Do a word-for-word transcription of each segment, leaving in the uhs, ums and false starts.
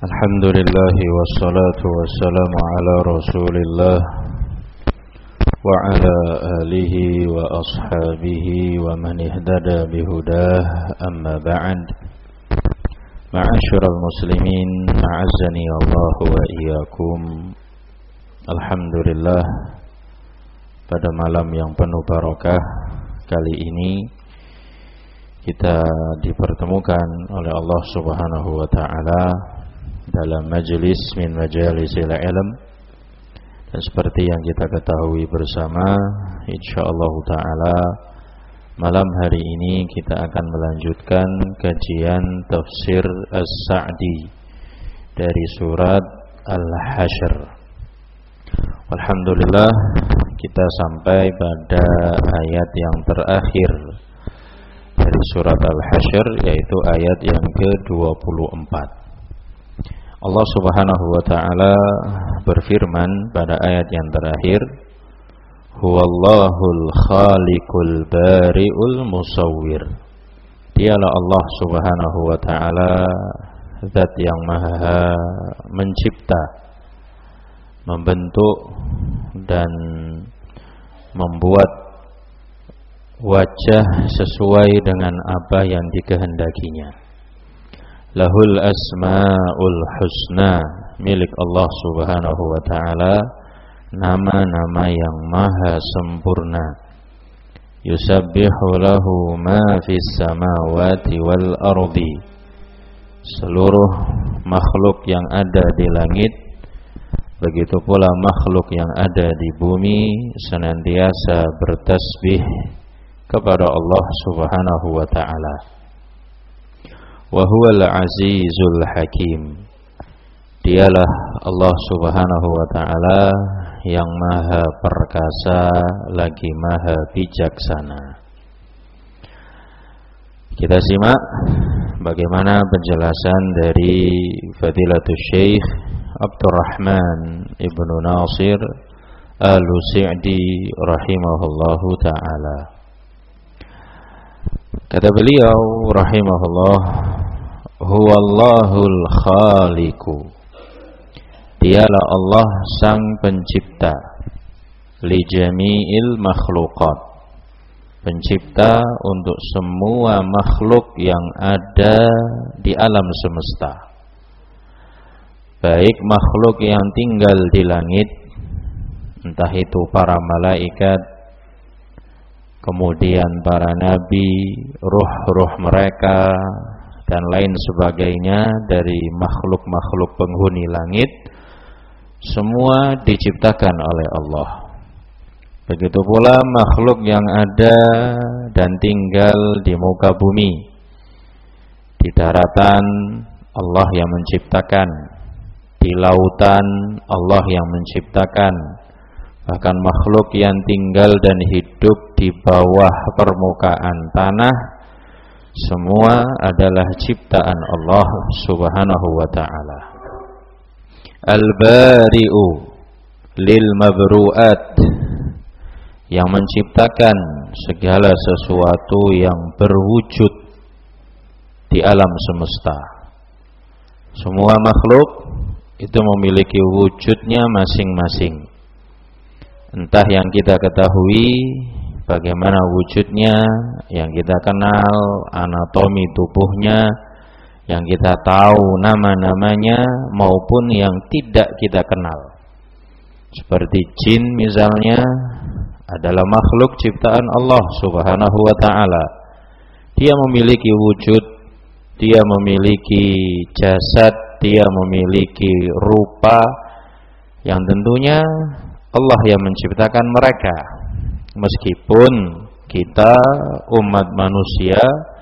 Alhamdulillah wassalatu wassalamu ala Rasulillah wa ala alihi wa ashabihi wa man ihtada bihudah, amma ba'd. Ma'asyiral muslimin, a'azzani Allah wa iyyakum. Alhamdulillah, pada malam yang penuh barakah kali ini kita dipertemukan oleh Allah Subhanahu wa taala dalam majelis min majalisil ilm, dan seperti yang kita ketahui bersama, insyaallah taala malam hari ini kita akan melanjutkan kajian tafsir As-Sa'di dari surat Al-Hasyr. Alhamdulillah, kita sampai pada ayat yang terakhir dari surat Al-Hasyr, yaitu ayat yang ke dua puluh empat. Allah Subhanahu wa taala berfirman pada ayat yang terakhir, Huwallahul khaliqul bari'ul musawwir. Dialah Allah Subhanahu wa taala zat yang maha mencipta, membentuk dan membuat wajah sesuai dengan apa yang dikehendakinya. Lahul asma'ul husna, milik Allah Subhanahu wa taala nama-nama yang maha sempurna. Yusabbihu lahu ma fis samawati wal ardi. Seluruh makhluk yang ada di langit, begitu pula makhluk yang ada di bumi, senantiasa bertasbih kepada Allah Subhanahu wa taala. Wa huwal azizul hakim. Dialah Allah Subhanahu wa taala yang maha perkasa lagi maha bijaksana. Kita simak bagaimana penjelasan dari Fadilatul Syekh Abdurrahman Ibnu Nasir Al-Sa'di rahimahullahu ta'ala. Kata beliau rahimahullah, Huwallahul khaliqu. Dialah Allah sang pencipta, li jami'il makhluqat, pencipta untuk semua makhluk yang ada di alam semesta, baik makhluk yang tinggal di langit, entah itu para malaikat, kemudian para nabi, ruh-ruh mereka, dan lain sebagainya dari makhluk-makhluk penghuni langit, semua diciptakan oleh Allah. Begitu pula makhluk yang ada dan tinggal di muka bumi. Di daratan Allah yang menciptakan, di lautan Allah yang menciptakan, bahkan makhluk yang tinggal dan hidup di bawah permukaan tanah, semua adalah ciptaan Allah Subhanahu wa ta'ala. Al-bari'u lil mabru'at, yang menciptakan segala sesuatu yang berwujud di alam semesta. Semua makhluk itu memiliki wujudnya masing-masing. Entah yang kita ketahui bagaimana wujudnya, yang kita kenal anatomi tubuhnya, yang kita tahu nama-namanya, maupun yang tidak kita kenal. Seperti jin misalnya, adalah makhluk ciptaan Allah Subhanahu wa taala. Dia memiliki wujud, dia memiliki jasad, dia memiliki rupa yang tentunya Allah yang menciptakan mereka. Meskipun kita umat manusia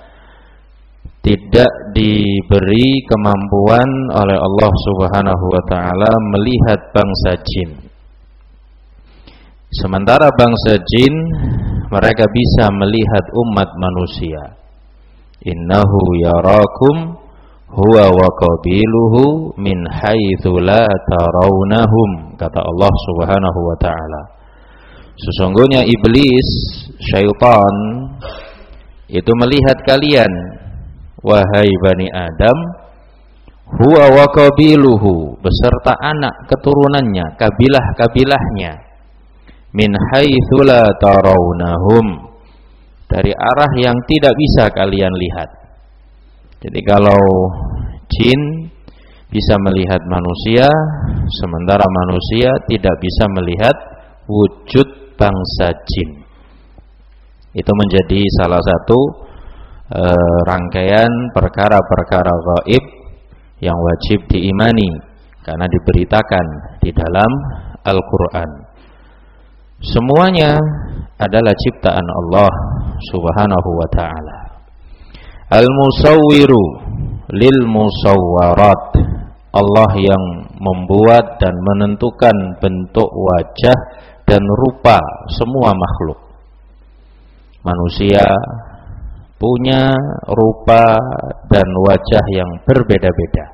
tidak diberi kemampuan oleh Allah Subhanahu wa taala melihat bangsa jin. Sementara bangsa jin mereka bisa melihat umat manusia. Innahu yarakum huwa wa qabiluhu min haitsu la tarawnahum, kata Allah Subhanahu wa taala. Sesungguhnya iblis, syaitan, itu melihat kalian, wahai Bani Adam, huwa wa qabiluhu, beserta anak keturunannya, kabilah-kabilahnya, min haitsu la tarawnahum, dari arah yang tidak bisa kalian lihat. Jadi kalau jin bisa melihat manusia, sementara manusia tidak bisa melihat wujud bangsa jin. Itu menjadi salah satu e, rangkaian perkara-perkara gaib yang wajib diimani karena diberitakan di dalam Al-Quran. Semuanya adalah ciptaan Allah Subhanahu wa ta'ala. Al-Musawwiru lil musawwarat, Allah yang membuat dan menentukan bentuk wajah dan rupa semua makhluk. Manusia punya rupa dan wajah yang berbeda-beda.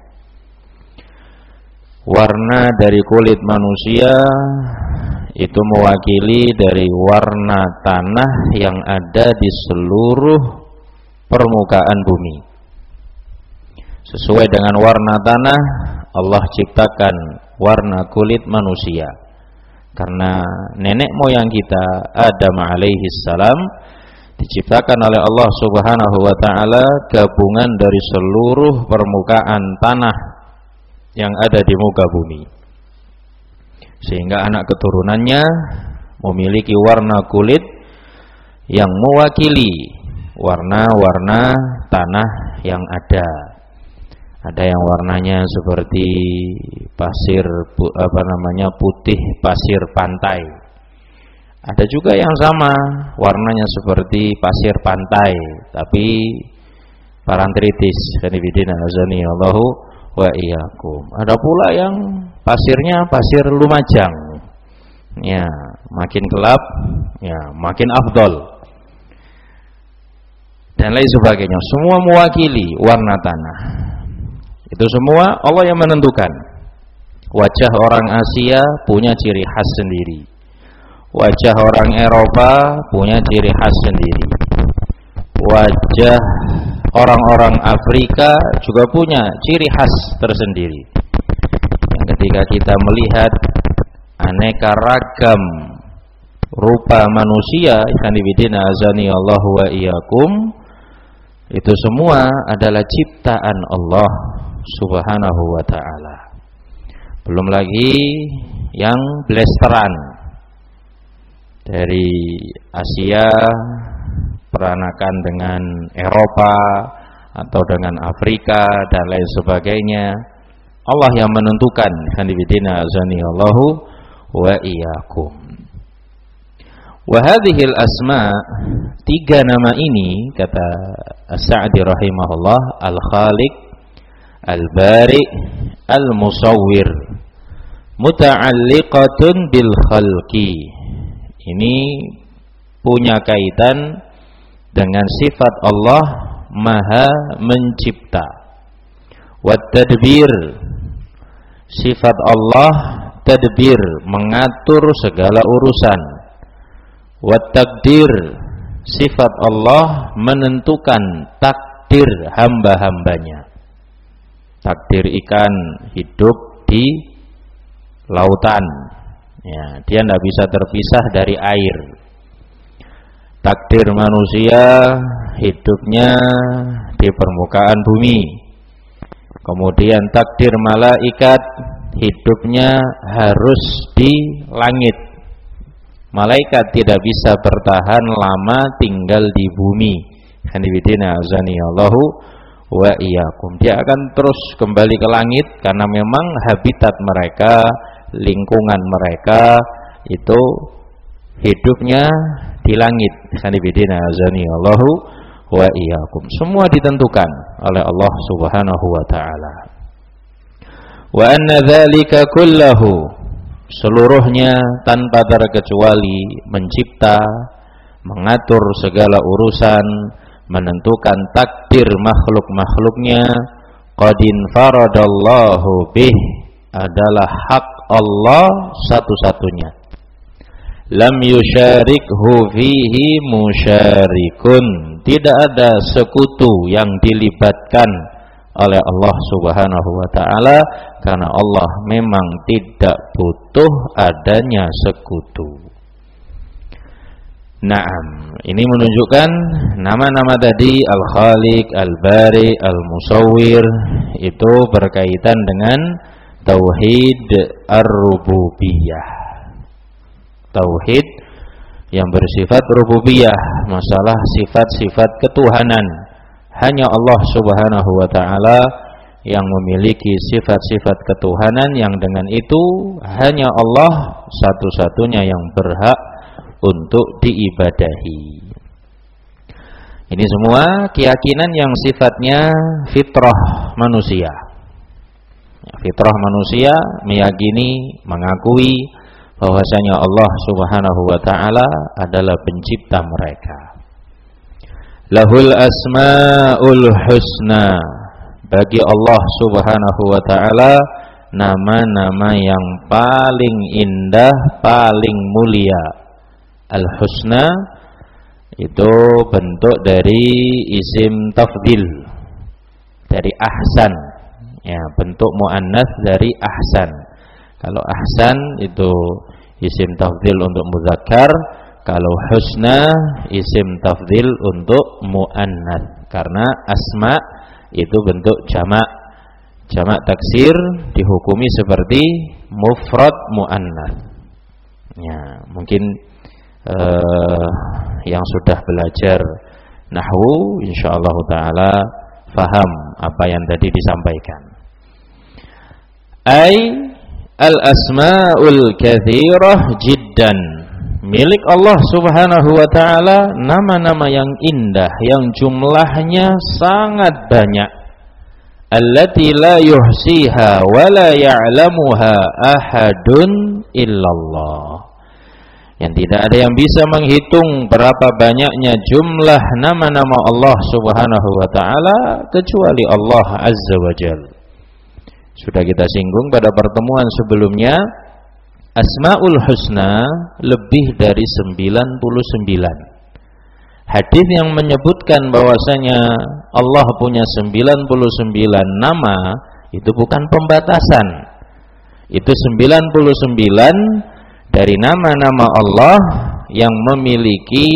Warna dari kulit manusia itu mewakili dari warna tanah yang ada di seluruh permukaan bumi. Sesuai dengan warna tanah, Allah ciptakan warna kulit manusia. Karena nenek moyang kita Adam alaihi salam diciptakan oleh Allah Subhanahu wa ta'ala gabungan dari seluruh permukaan tanah yang ada di muka bumi. Sehingga anak keturunannya memiliki warna kulit yang mewakili warna-warna tanah yang ada. Ada yang warnanya seperti pasir apa namanya putih pasir pantai. Ada juga yang sama, warnanya seperti pasir pantai tapi parantritis. Kanibidina azani Allahu wa iyyakum. Ada pula yang pasirnya pasir Lumajang. Ya, makin gelap, ya makin afdol. Dan lain sebagainya. Semua mewakili warna tanah. Itu semua Allah yang menentukan. Wajah orang Asia punya ciri khas sendiri. Wajah orang Eropa punya ciri khas sendiri. Wajah orang-orang Afrika juga punya ciri khas tersendiri. Yang ketika kita melihat aneka ragam rupa manusia, ikhwanifidina azani Allahu wa iyyakum, itu semua adalah ciptaan Allah Subhanahu wa ta'ala. Belum lagi yang blasteran dari Asia peranakan dengan Eropa atau dengan Afrika dan lain sebagainya. Allah yang menentukan. Hanifidina azani Allahu wa iyyakum. Wa hadhil asma, tiga nama ini kata As-Sa'di rahimahullah, Al-Khaliq, Al-Bari, Al-Musawwir, muta'alliqatun bil khalqi. Ini punya kaitan dengan sifat Allah Maha Mencipta. Wat tadbir, sifat Allah tadbir, mengatur segala urusan. Wat takdir, sifat Allah menentukan takdir hamba-hambanya. Takdir ikan hidup di lautan, ya, dia tidak bisa terpisah dari air. Takdir manusia hidupnya di permukaan bumi. Kemudian takdir malaikat hidupnya harus di langit. Malaikat tidak bisa bertahan lama tinggal di bumi. Hanifidina azani Allahu wa iyyakum. Dia akan terus kembali ke langit karena memang habitat mereka, lingkungan mereka itu hidupnya di langit. Hanifidina azani Allahu wa iyyakum. Semua ditentukan oleh Allah Subhanahu wa taala. Wa anna dzalika kullahu, seluruhnya tanpa terkecuali mencipta, mengatur segala urusan, menentukan takdir makhluk-makhluknya, qadin faradallahu bih, adalah hak Allah satu-satunya. Lam yusyarikhu fihi musyarikun, tidak ada sekutu yang dilibatkan oleh Allah Subhanahu wa taala, karena Allah memang tidak butuh adanya sekutu. Naam, ini menunjukkan nama-nama tadi Al-Khaliq, Al-Bari, Al-Musawwir itu berkaitan dengan tauhid ar-rububiyah. Tauhid yang bersifat rububiyah, masalah sifat-sifat ketuhanan. Hanya Allah Subhanahu wa taala yang memiliki sifat-sifat ketuhanan, yang dengan itu hanya Allah satu-satunya yang berhak untuk diibadahi. Ini semua keyakinan yang sifatnya fitrah manusia. Fitrah manusia meyakini, mengakui bahwasanya Allah Subhanahu wa taala adalah pencipta mereka. Lahul asmaul husna. Bagi Allah Subhanahu wa taala nama-nama yang paling indah, paling mulia. Al-husna itu bentuk dari isim tafdil, dari ahsan, ya, bentuk muannats dari ahsan. Kalau ahsan itu isim tafdil untuk mudzakkar, kalau husna isim tafdil untuk muannats. Karena asma itu bentuk jamak, jamak taksir dihukumi seperti mufrad muannats. Ya, mungkin Uh, yang sudah belajar nahwu insyaallah taala faham apa yang tadi disampaikan. Ai al-asmaul katsirah jiddan, milik Allah Subhanahu wa taala nama-nama yang indah yang jumlahnya sangat banyak. Allati la yuhsiha wa la ya'lamuha ahadun illallah, yang tidak ada yang bisa menghitung berapa banyaknya jumlah nama-nama Allah Subhanahu wa taala kecuali Allah Azza wa Jalla. Sudah kita singgung pada pertemuan sebelumnya, Asmaul Husna lebih dari sembilan puluh sembilan. Hadis yang menyebutkan bahwasanya Allah punya sembilan puluh sembilan nama itu bukan pembatasan. Itu sembilan puluh sembilan dari nama-nama Allah yang memiliki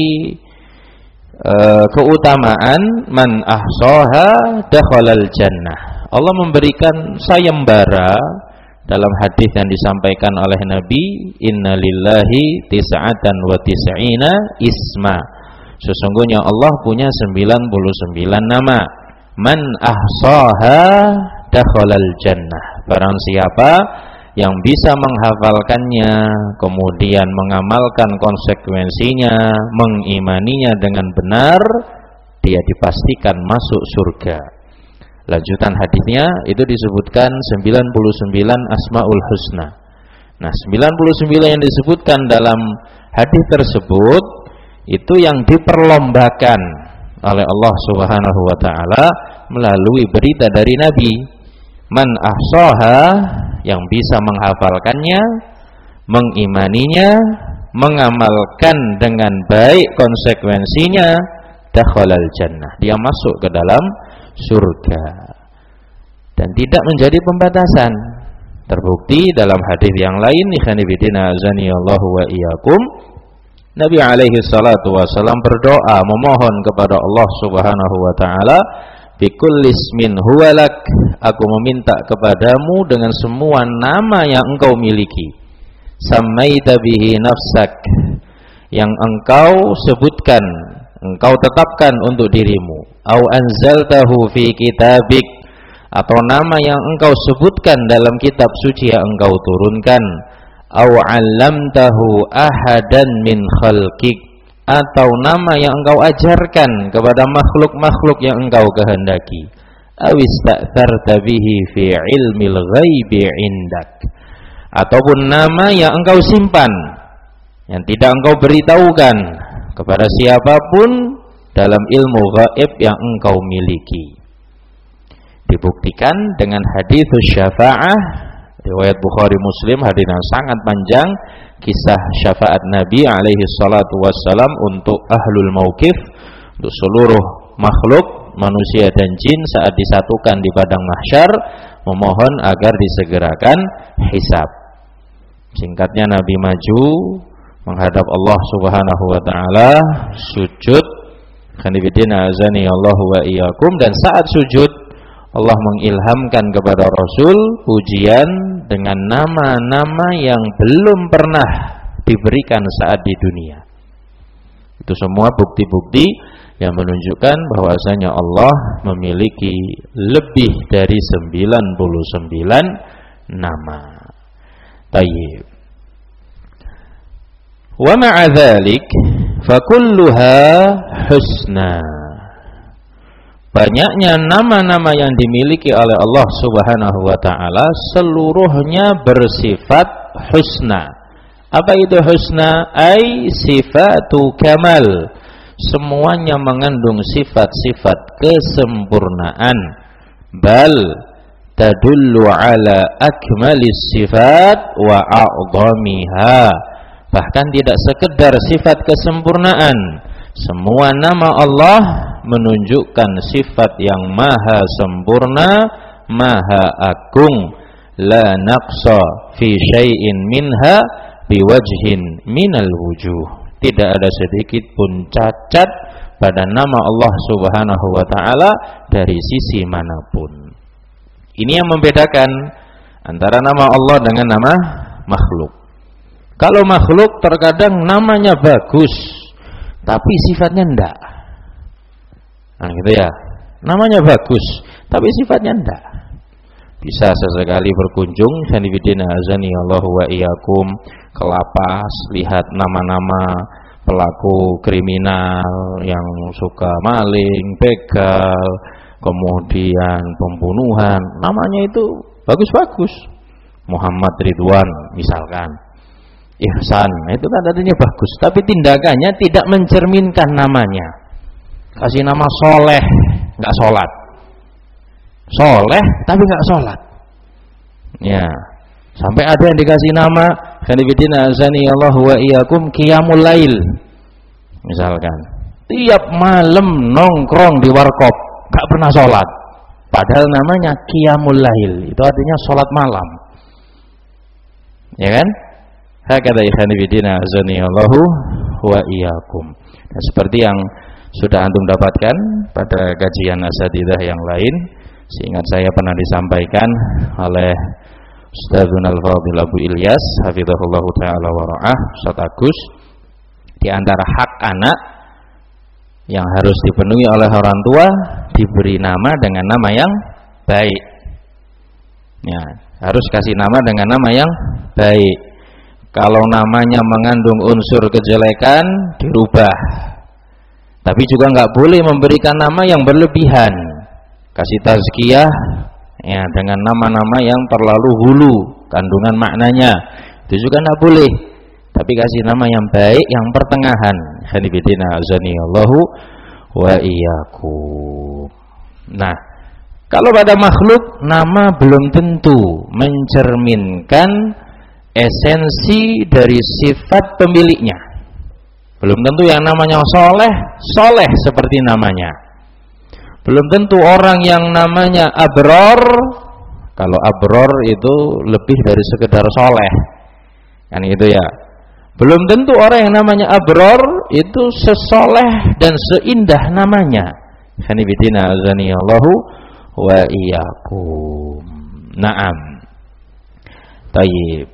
uh, keutamaan man ahsaha dakhalal jannah. Allah memberikan sayembara dalam hadis yang disampaikan oleh Nabi, innalillahi tis'atan wa tis'ina isma. Sesungguhnya Allah punya sembilan puluh sembilan nama. Man ahsaha dakhalal jannah. Barang siapa yang bisa menghafalkannya, kemudian mengamalkan konsekuensinya, mengimaninya dengan benar, dia dipastikan masuk surga. Lanjutan hadisnya itu disebutkan sembilan puluh sembilan Asmaul Husna. Nah, sembilan puluh sembilan yang disebutkan dalam hadis tersebut itu yang diperlombakan oleh Allah Subhanahu wa taala melalui berita dari Nabi. Man ahsaha, yang bisa menghafalkannya, mengimaninya, mengamalkan dengan baik konsekuensinya, dakhalal jannah, dia masuk ke dalam surga. Dan tidak menjadi pembatasan. Terbukti dalam hadis yang lain, ikhwanifidina azanillahu wa iyyakum, Nabi alaihi salatu wasallam berdoa memohon kepada Allah Subhanahu wa taala, bikulli ismin huwalak, aku meminta kepadamu dengan semua nama yang engkau miliki, samaita bihi nafsak, yang engkau sebutkan, engkau tetapkan untuk dirimu, au anzaltahu fi kitabik, atau nama yang engkau sebutkan dalam kitab suci yang engkau turunkan, au 'allamtahu ahadan min khalqik, atau nama yang engkau ajarkan kepada makhluk-makhluk yang engkau kehendaki, awista'tharta bihi fi ilmil ghaibi indak, ataupun nama yang engkau simpan, yang tidak engkau beritahukan kepada siapapun dalam ilmu gaib yang engkau miliki. Dibuktikan dengan hadis syafa'ah riwayat Bukhari Muslim, hadis yang sangat panjang, kisah syafaat Nabi alaihi salatu wassalam untuk ahlul mauqif, untuk seluruh makhluk manusia dan jin saat disatukan di padang mahsyar, memohon agar disegerakan hisab. Singkatnya, Nabi maju menghadap Allah Subhanahu wa taala, sujud, khanifidina azani Allah wa iyyakum, dan saat sujud Allah mengilhamkan kepada Rasul ujian dengan nama-nama yang belum pernah diberikan saat di dunia. Itu semua bukti-bukti yang menunjukkan bahwasanya Allah memiliki lebih dari sembilan puluh sembilan nama. Tayyib. Wa ma'a dzalik fa kulluha husna. Banyaknya nama-nama yang dimiliki oleh Allah Subhanahu wa taala seluruhnya bersifat husna. Apa itu husna? Ai sifatu kamal. Semuanya mengandung sifat-sifat kesempurnaan. Bal tadullu ala akmalis sifat wa a'dhamiha. Bahkan tidak sekedar sifat kesempurnaan, semua nama Allah menunjukkan sifat yang maha sempurna, maha agung, la naqsa fi syai'in minha biwajhin minal wujuh. Tidak ada sedikit pun cacat pada nama Allah Subhanahu wa taala dari sisi manapun. Ini yang membedakan antara nama Allah dengan nama makhluk. Kalau makhluk terkadang namanya bagus, tapi sifatnya enggak. Nah gitu ya, namanya bagus, tapi sifatnya enggak. Bisa sesekali berkunjung, sanibidina azani Allahu wa iyyakum, ke lapas, lihat nama-nama pelaku kriminal yang suka maling, begal, kemudian pembunuhan. Namanya itu bagus-bagus. Muhammad Ridwan misalkan, Ihsan, itu kan artinya bagus, tapi tindakannya tidak mencerminkan namanya. Kasih nama Soleh, nggak sholat. Soleh, tapi nggak sholat. Ya, sampai ada yang dikasih nama, khanifidina azani Allah wa iyyakum, qiyamul lail. Misalkan, tiap malam nongkrong di warkop, nggak pernah sholat. Padahal namanya qiyamul lail, itu artinya sholat malam. Ya kan? Hakadha ikhwanifidina azani Allahu wa iyyakum. Dan seperti yang sudah antum dapatkan pada kajian asatidzah yang lain, seingat saya pernah disampaikan oleh Ustadzuna Al-Fadhil Abu Ilyas hafizahullahu taala wa ra'ah, Ustaz Agus, di antara hak anak yang harus dipenuhi oleh orang tua, diberi nama dengan nama yang baik. Ya, harus kasih nama dengan nama yang baik. Kalau namanya mengandung unsur kejelekan, dirubah. Tapi juga nggak boleh memberikan nama yang berlebihan. Kasih tazkiyah ya dengan nama-nama yang terlalu hulu kandungan maknanya, itu juga nggak boleh. Tapi kasih nama yang baik, yang pertengahan. Hanifidina azani Allahu wa iyyakum. Nah, kalau pada makhluk, nama belum tentu mencerminkan esensi dari sifat pemiliknya. Belum tentu yang namanya soleh, soleh seperti namanya. Belum tentu orang yang namanya abror, kalau abror itu lebih dari sekedar soleh, kan gitu ya. Belum tentu orang yang namanya abror itu sesoleh dan seindah namanya. Hanifidina azani Allahu wa iyyakum. Naam. Tayyib.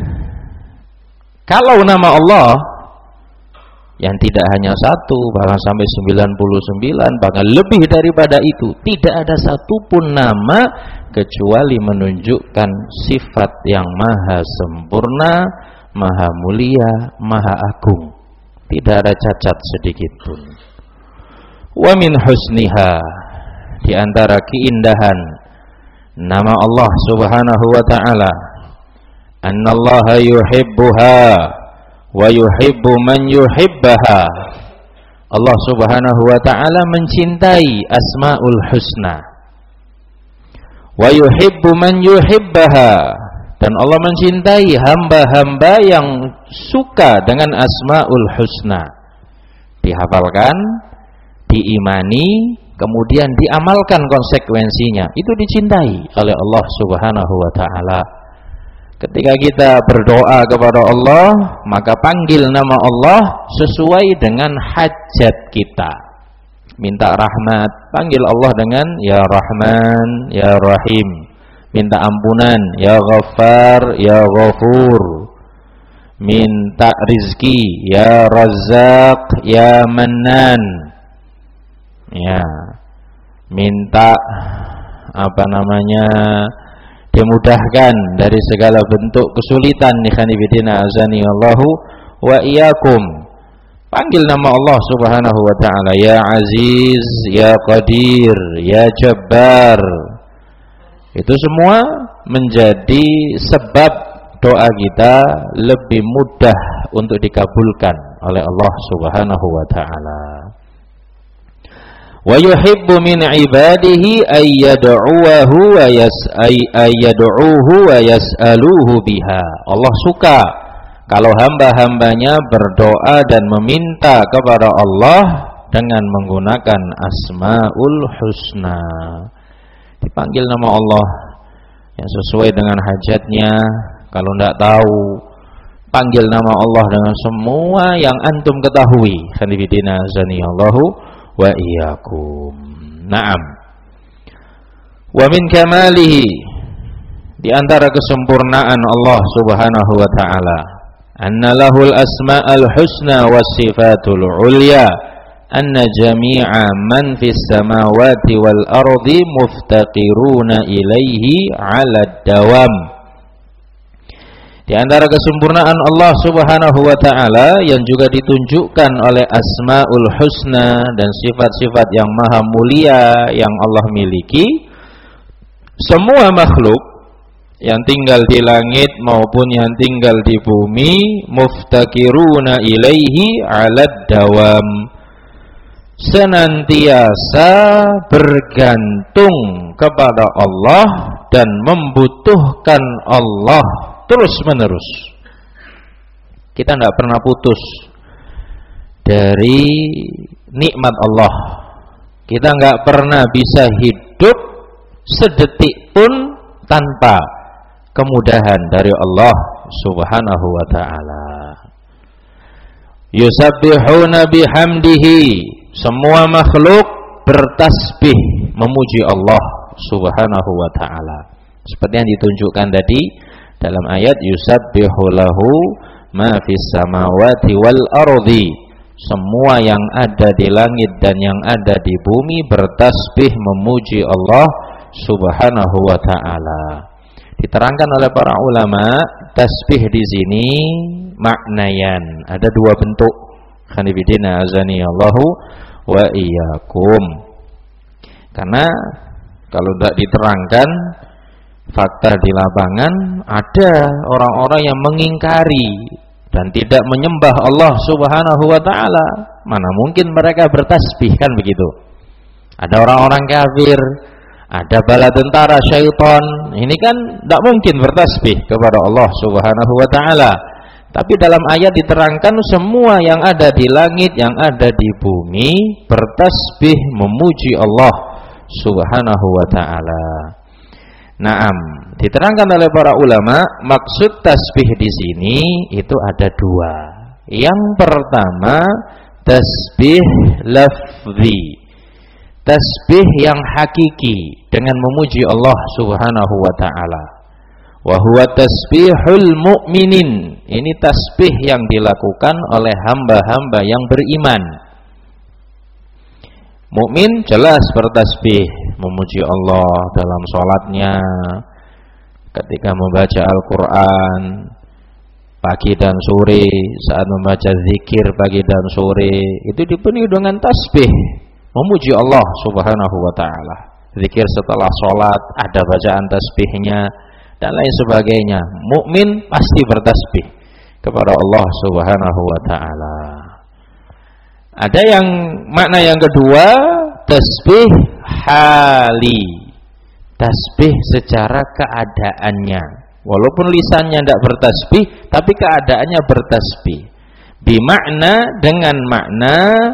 Kalau nama Allah yang tidak hanya satu, bahkan sampai sembilan puluh sembilan, bahkan lebih daripada itu, tidak ada satupun nama kecuali menunjukkan sifat yang maha sempurna, maha mulia, maha agung. Tidak ada cacat sedikit pun. Wa min husniha, di antara keindahan nama Allah Subhanahu wa taala, annallaha yuhibbuha wa yuhibbu man yuhibbaha. Allah Subhanahu wa taala mencintai Asmaul Husna. Wa yuhibbu man yuhibbaha, dan Allah mencintai hamba-hamba yang suka dengan Asmaul Husna. Dihafalkan, diimani, kemudian diamalkan konsekuensinya, itu dicintai oleh Allah Subhanahu wa taala. Ketika kita berdoa kepada Allah, maka panggil nama Allah sesuai dengan hajat kita. Minta rahmat, panggil Allah dengan Ya Rahman, Ya Rahim. Minta ampunan, Ya Ghaffar, Ya Ghafur. Minta rizki, Ya Razzaq, Ya Mannan. Ya, minta apa namanya, dimudahkan dari segala bentuk kesulitan. Ikhwanifidina azani Allahu wa iyyakum. Panggil nama Allah Subhanahu wa taala, Ya Aziz, Ya Qadir, Ya Jabbar. Itu semua menjadi sebab doa kita lebih mudah untuk dikabulkan oleh Allah Subhanahu wa taala. Wa yuhibbu min ibadihi ay yad'uhu wa yas'ay ay yad'uhu wa yas'aluhu biha. Allah suka kalau hamba-hambanya berdoa dan meminta kepada Allah dengan menggunakan Asmaul Husna. Dipanggil nama Allah yang sesuai dengan hajatnya. Kalau tidak tahu, panggil nama Allah dengan semua yang antum ketahui. Khanifidina zaniyallahu wa iyyakum. Naam. Wa min kamalihi, di antara kesempurnaan Allah Subhanahu wa taala, anna lahul asma'ul husna was sifatul ulya, anna jami'a man fis samawati wal ardi muftaqiruna ilaihi 'ala dawam. Di antara kesempurnaan Allah Subhanahu wa taala yang juga ditunjukkan oleh Asmaul Husna dan sifat-sifat yang maha mulia yang Allah miliki, semua makhluk yang tinggal di langit maupun yang tinggal di bumi muftaqiruna ilaihi 'alad dawam, senantiasa bergantung kepada Allah dan membutuhkan Allah terus menerus. Kita tidak pernah putus dari nikmat Allah. Kita nggak pernah bisa hidup sedetik pun tanpa kemudahan dari Allah Subhanahu wa taala. Yusabbihuna bihamdihi, semua makhluk bertasbih memuji Allah Subhanahu wa taala. Seperti yang ditunjukkan tadi dalam ayat yusabbihu lahu ma fis samawati wal ardi, semua yang ada di langit dan yang ada di bumi bertasbih memuji Allah Subhanahu wa taala. Diterangkan oleh para ulama, tasbih di sini maknayan, ada dua bentuk. Khanifidina azani Allahu wa iyyakum. Karena kalau tidak diterangkan fakta di lapangan, ada orang-orang yang mengingkari dan tidak menyembah Allah Subhanahu wa taala. Mana mungkin mereka bertasbih, kan begitu? Ada orang-orang kafir, ada bala tentara syaitan, ini kan tidak mungkin bertasbih kepada Allah Subhanahu wa taala. Tapi dalam ayat diterangkan semua yang ada di langit, yang ada di bumi bertasbih memuji Allah Subhanahu wa taala. Naam, diterangkan oleh para ulama, maksud tasbih di sini itu ada dua. Yang pertama, tasbih lafzi, tasbih yang hakiki dengan memuji Allah Subhanahu wa taala. Wa huwa tasbihul mu'minin, ini tasbih yang dilakukan oleh hamba-hamba yang beriman. Mukmin jelas bertasbih memuji Allah dalam sholatnya, ketika membaca Al-Quran pagi dan sore, saat membaca zikir pagi dan sore, itu dipenuhi dengan tasbih memuji Allah Subhanahu wa ta'ala. Zikir setelah sholat ada bacaan tasbihnya dan lain sebagainya. Mukmin pasti bertasbih kepada Allah Subhanahu wa ta'ala. Ada yang makna yang kedua, tasbih hali, tasbih secara keadaannya. Walaupun lisannya tidak bertasbih, tapi keadaannya bertasbih. Bimakna, dengan makna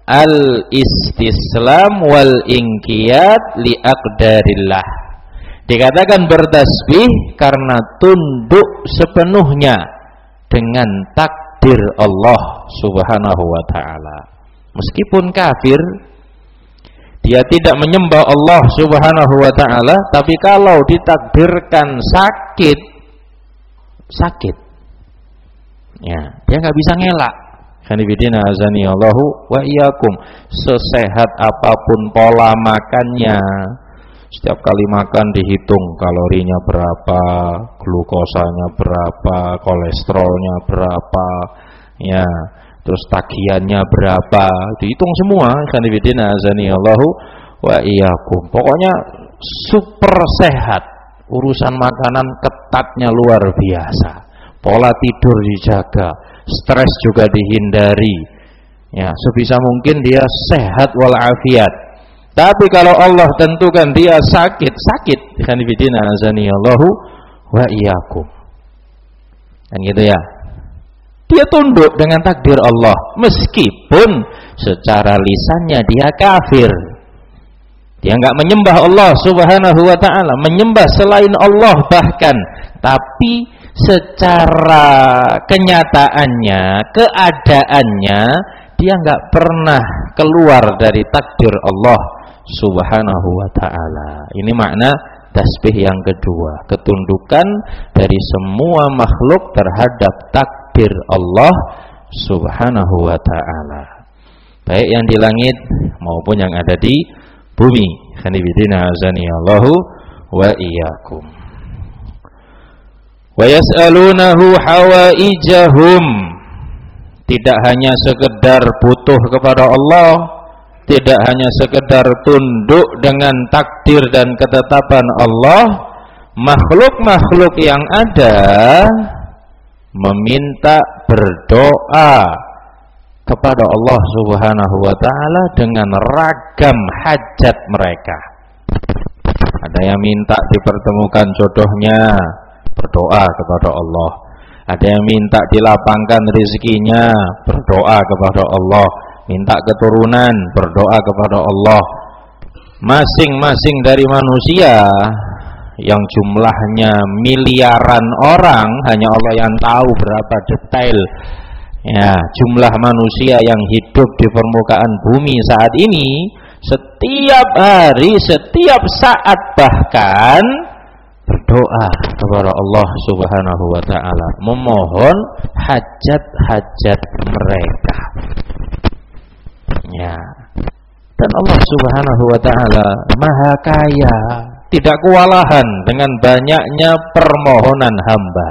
al-istislam wal inqiyad li aqdarillah. Dikatakan bertasbih karena tunduk sepenuhnya dengan takdir Allah Subhanahu wa taala. Meskipun kafir, dia tidak menyembah Allah Subhanahu wa taala, tapi kalau ditakdirkan sakit, sakit. Ya, dia nggak bisa ngelak. Khanibidina azani Allahu wa iyyakum. Sesehat apapun pola makannya, setiap kali makan dihitung kalorinya berapa, glukosanya berapa, kolesterolnya berapa, ya, terus tagihannya berapa, dihitung semua. Khanibidina azani Allahu wa iyyakum. Pokoknya super sehat. Urusan makanan ketatnya luar biasa. Pola tidur dijaga, stres juga dihindari. Ya, sebisa mungkin dia sehat walafiat. Tapi kalau Allah tentukan dia sakit, sakit. Khanifidina azani Allahu wa iyyakum. Kan gitu ya. Dia tunduk dengan takdir Allah, meskipun secara lisannya dia kafir. Dia enggak menyembah Allah Subhanahu wa taala, menyembah selain Allah bahkan, tapi secara kenyataannya, keadaannya, dia enggak pernah keluar dari takdir Allah Subhanahu wa ta'ala. Ini makna tasbih yang kedua, ketundukan dari semua makhluk terhadap takdir Allah Subhanahu wa ta'ala, baik yang di langit maupun yang ada di bumi. Khanibidina azani Allahu wa iyyakum. Wa yas'alunahu hawaijahum. Tidak hanya sekedar butuh kepada Allah, tidak hanya sekedar tunduk dengan takdir dan ketetapan Allah, makhluk-makhluk yang ada meminta berdoa kepada Allah Subhanahu wa ta'ala dengan ragam hajat mereka. Ada yang minta dipertemukan jodohnya, berdoa kepada Allah. Ada yang minta dilapangkan rezekinya, berdoa kepada Allah. Minta keturunan, berdoa kepada Allah. Masing-masing dari manusia yang jumlahnya miliaran orang, hanya Allah yang tahu berapa detail ya jumlah manusia yang hidup di permukaan bumi saat ini. Setiap hari, setiap saat bahkan berdoa kepada Allah Subhanahu wa ta'ala, memohon hajat-hajat mereka. Ya. Dan Allah Subhanahu wa ta'ala Maha Kaya, tidak kewalahan dengan banyaknya permohonan hamba.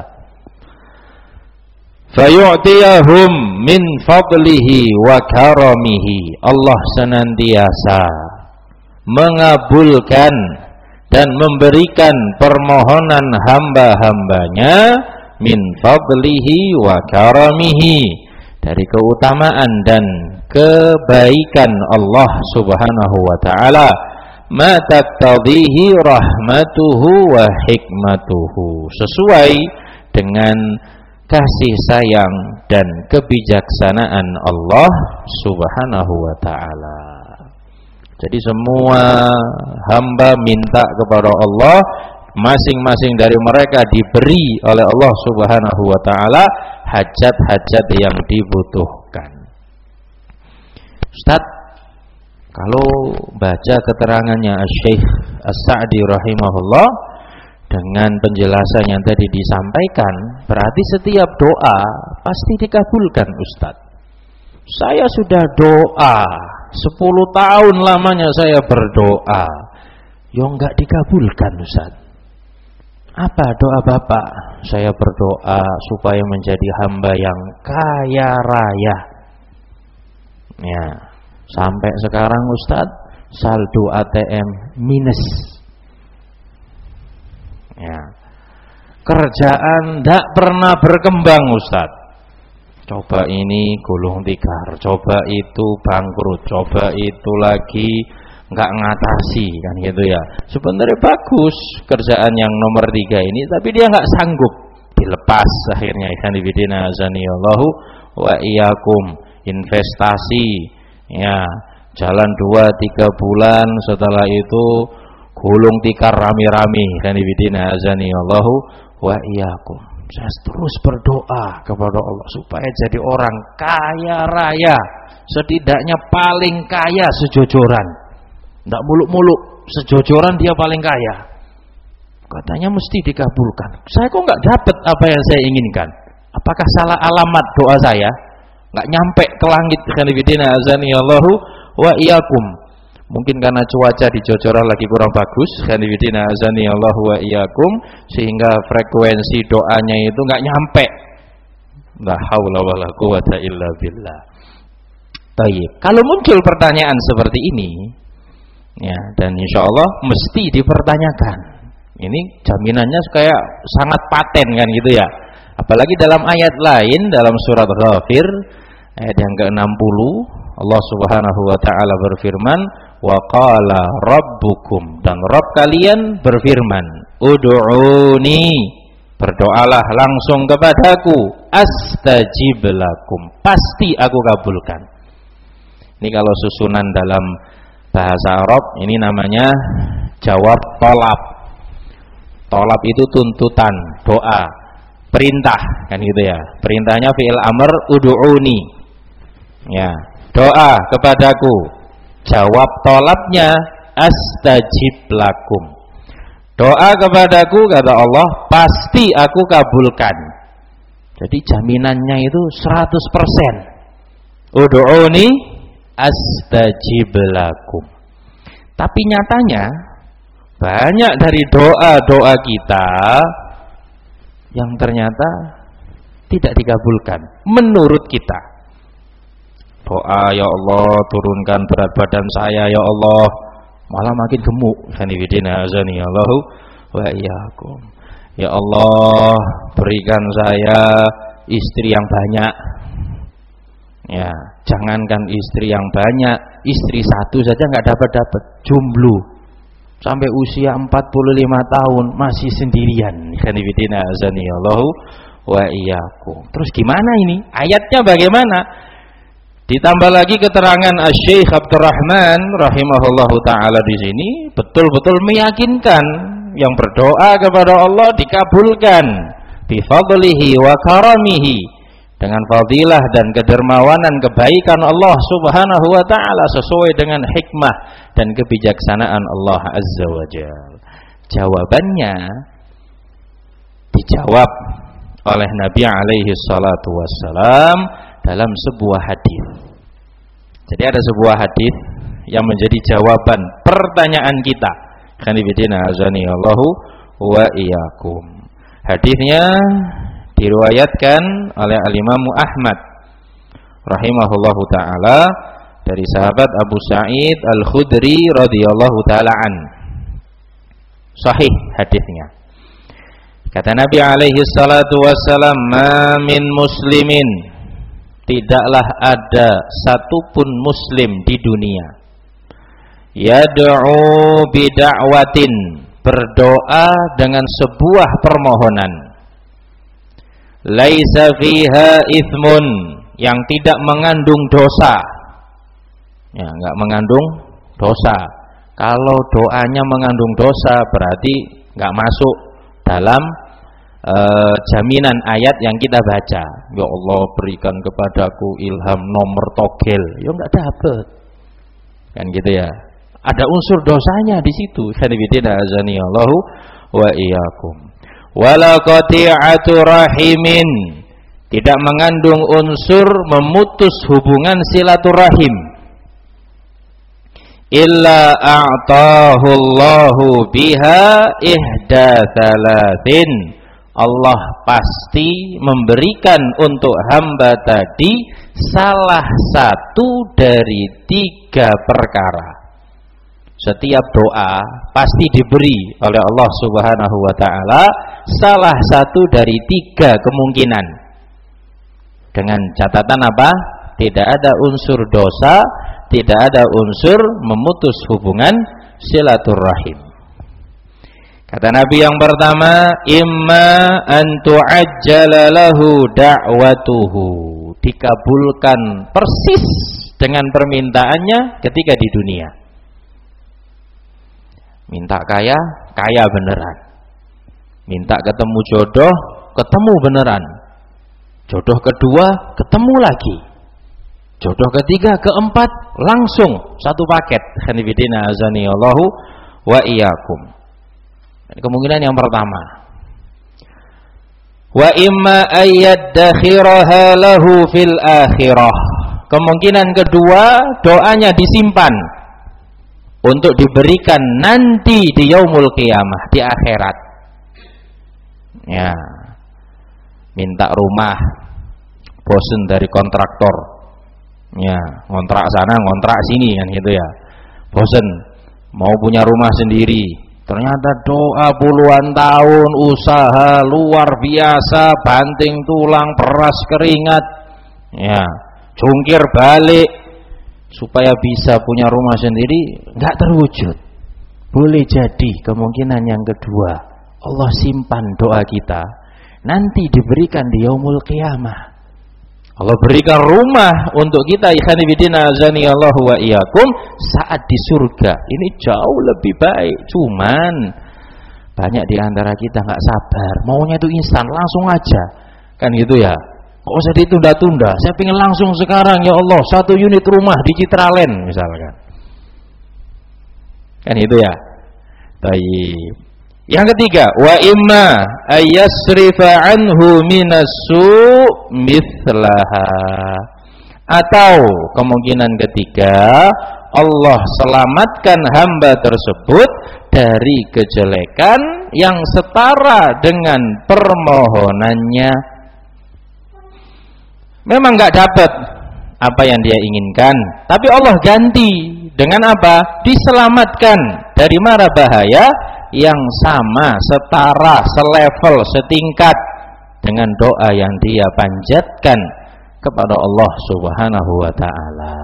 Fayu'tiyahum min fadlihi wa karamihi. Allah senantiasa mengabulkan dan memberikan permohonan hamba-hambanya min fadlihi wa karamihi, dari keutamaan dan kebaikan Allah Subhanahu wa ta'ala, ma taqtadhihi rahmatuhu wa hikmatuhu, sesuai dengan kasih sayang dan kebijaksanaan Allah Subhanahu wa ta'ala. Jadi semua hamba minta kepada Allah, masing-masing dari mereka diberi oleh Allah Subhanahu wa ta'ala hajat-hajat yang dibutuhkan. Ustaz, kalau baca keterangannya Syekh As-Sa'di rahimahullah dengan penjelasan yang tadi disampaikan, berarti setiap doa pasti dikabulkan, Ustaz. Saya sudah doa sepuluh tahun lamanya saya berdoa, ya enggak dikabulkan, Ustaz. Apa doa Bapak? Saya berdoa supaya menjadi hamba yang kaya raya. Ya, sampai sekarang Ustaz saldo A T M minus. Ya, kerjaan tidak pernah berkembang, Ustaz. Coba ini gulung tikar, coba itu bangkrut, coba itu lagi nggak ngatasi, kan gitu ya. Sebenarnya bagus kerjaan yang nomor tiga ini, tapi dia nggak sanggup, dilepas akhirnya. Ikhwan fillah azanillahu wa iyyakum. Investasi Ya, jalan dua tiga bulan, setelah itu gulung tikar rame-rame. Kan ibidina azani Allahu wa iyyakum. Saya terus berdoa kepada Allah supaya jadi orang kaya raya, setidaknya paling kaya sejojoran. Tidak muluk-muluk, sejojoran dia paling kaya. Katanya mesti dikabulkan. Saya kok nggak dapat apa yang saya inginkan? Apakah salah alamat doa saya? Nggak nyampe ke langit. Khanifidina azani Allahu wa iyyakum. Mungkin karena cuaca di Jojoran lagi kurang bagus. Khanifidina azani Allahu wa iyyakum, sehingga frekuensi doanya itu nggak nyampe. La haula wala quwata illa billah. Baik. Kalau muncul pertanyaan seperti ini, ya, dan insya Allah mesti dipertanyakan. Ini jaminannya kayak sangat paten kan gitu ya. Apalagi dalam ayat lain dalam surat Ghafir ayat yang ke enam puluh, Allah Subhanahu wa taala berfirman, wa qala rabbukum, dan Rabb kalian berfirman, ud'uni, berdoalah langsung kepadaku, astajib lakum, pasti aku kabulkan. Ini kalau susunan dalam bahasa Arab ini namanya jawab tolab. Tolab itu tuntutan, doa, perintah, kan gitu ya. Perintahnya fi'il amr, ud'uni. Ya, doa kepadaku. Jawab tolabnya, astajib lakum. Doa kepadaku, kata Allah, pasti aku kabulkan. Jadi jaminannya itu seratus persen. Ud'uni astajib lakum. Tapi nyatanya banyak dari doa-doa kita yang ternyata tidak dikabulkan menurut kita. Doa, ya Allah turunkan berat badan saya ya Allah, malah makin gemuk. Khanifidina azani Allahu wa iyyakum. Ya Allah berikan saya istri yang banyak. Ya, jangankan istri yang banyak, istri satu saja nggak dapat-dapat, jomblo. Sampai usia empat puluh lima tahun masih sendirian. Khanifidina azani Allahu wa iyyakum. Terus gimana ini? Ayatnya bagaimana? Ditambah lagi keterangan Asy-Syaikh Abdurrahman rahimahullahu taala di sini betul-betul meyakinkan yang berdoa kepada Allah dikabulkan bi fadlihi wa karamihi, dengan fadilah dan kedermawanan kebaikan Allah Subhanahu wa taala sesuai dengan hikmah dan kebijaksanaan Allah Azza wa Jalla. Jawabannya dijawab oleh Nabi alaihi salatu wassalam dalam sebuah hadis. Jadi ada sebuah hadis yang menjadi jawaban pertanyaan kita. Khanifidina azani Allahu wa iyyakum. Hadisnya diriwayatkan oleh Al-Imam Ahmad rahimahullahu taala dari sahabat Abu Sa'id Al-Khudri radhiyallahu taala an. Sahih hadisnya. Kata Nabi alaihi salatu wassalam, "Ma min muslimin", tidaklah ada satupun muslim di dunia, yad'u bida'watin, berdoa dengan sebuah permohonan, laisa fiha ithmun, yang tidak mengandung dosa. Ya, enggak mengandung dosa. Kalau doanya mengandung dosa berarti enggak masuk dalam uh, jaminan ayat yang kita baca. Ya Allah berikan kepadaku ilham nomor togel. Ya enggak dapat. Kan gitu ya. Ada unsur dosanya di situ. Khanifidina azani Allahu wa iyyakum. Wala qati'atu rahimin, tidak mengandung unsur memutus hubungan silaturahim. Illa a'tahu Allahu biha ihda thalathin, Allah pasti memberikan untuk hamba tadi salah satu dari tiga perkara. Setiap doa pasti diberi oleh Allah Subhanahu wa taala salah satu dari tiga kemungkinan. Dengan catatan apa? Tidak ada unsur dosa, tidak ada unsur memutus hubungan silaturahim. Kata Nabi yang pertama, imma an tu'ajjala lahu da'watuhu, dikabulkan persis dengan permintaannya ketika di dunia. Minta kaya, kaya beneran. Minta ketemu jodoh, ketemu beneran. Jodoh kedua, ketemu lagi. Jodoh ketiga, keempat, langsung satu paket. Khanifidina azani Allahu wa iyyakum. Kemungkinan yang pertama, wa imma ayyaddakhiraha lahu fil akhirah. Kemungkinan kedua, doanya disimpan untuk diberikan nanti di yaumul qiyamah, di akhirat. Ya. Minta rumah, bosen dari kontraktor. Ya, ngontrak sana, ngontrak sini kan gitu ya. Bosen mau punya rumah sendiri. Ternyata doa puluhan tahun, usaha luar biasa, banting tulang, peras keringat. Ya, jungkir balik supaya bisa punya rumah sendiri, enggak terwujud. Boleh jadi kemungkinan yang kedua, Allah simpan doa kita nanti diberikan di yaumul qiyamah. Allah berikan rumah untuk kita, ikhwanifidina azani Allahu wa iyyakum, saat di surga. Ini jauh lebih baik. Cuman banyak di antara kita nggak sabar, maunya itu instan, langsung aja. Kan gitu ya. Kok usah ditunda-tunda? Saya pengen langsung sekarang ya Allah, satu unit rumah di Citraland misalkan. Kan itu ya. Baik. Yang ketiga, wa imma ayyasrifa anhu minassu mithlaha. Atau kemungkinan ketiga, Allah selamatkan hamba tersebut dari kejelekan yang setara dengan permohonannya. Memang enggak dapat apa yang dia inginkan, tapi Allah ganti dengan apa? Diselamatkan dari mara bahaya yang sama, setara, selevel, setingkat dengan doa yang dia panjatkan kepada Allah Subhanahu wa taala.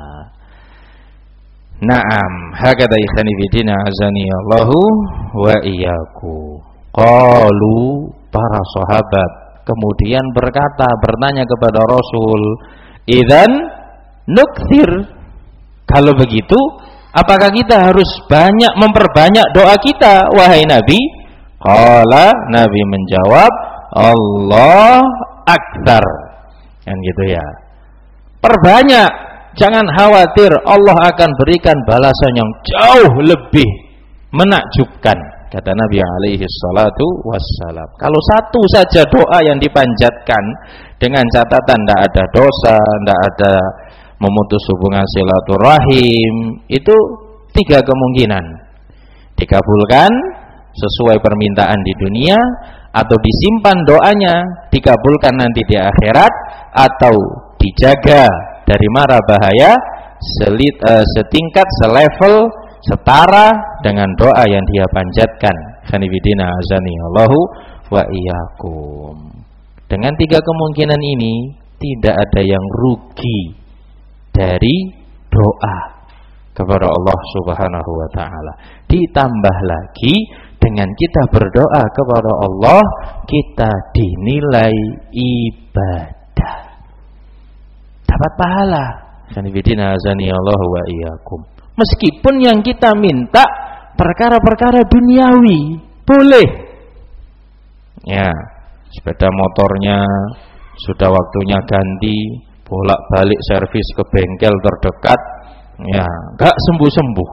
Naam, hakada ikhwani fillah azani Allahu wa iyyakum. Qalu, para sahabat kemudian berkata, bertanya kepada Rasul, "Idzan nukthir." Kalau begitu, apakah kita harus banyak memperbanyak doa kita, wahai Nabi? Qala, Nabi menjawab, Allah aktsar. Kan gitu ya. Perbanyak, jangan khawatir, Allah akan berikan balasan yang jauh lebih menakjubkan, kata Nabi alaihi salatu wassalam. Kalau satu saja doa yang dipanjatkan dengan catatan tidak ada dosa, tidak ada memutus hubungan silaturahim, itu tiga kemungkinan: dikabulkan sesuai permintaan di dunia, atau disimpan doanya dikabulkan nanti di akhirat, atau dijaga dari mara bahaya selit, uh, setingkat, selevel, setara dengan doa yang dia panjatkan. Khanifidina azani Allahu wa iyyakum. Dengan tiga kemungkinan ini tidak ada yang rugi dari doa kepada Allah Subhanahu wa taala. Ditambah lagi dengan kita berdoa kepada Allah, kita dinilai ibadah, dapat pahala. Sanibidina azani Allah wa iyyakum. Meskipun yang kita minta perkara-perkara duniawi, boleh. Ya, sepeda motornya sudah waktunya ganti, bolak-balik servis ke bengkel terdekat, ya enggak sembuh-sembuh.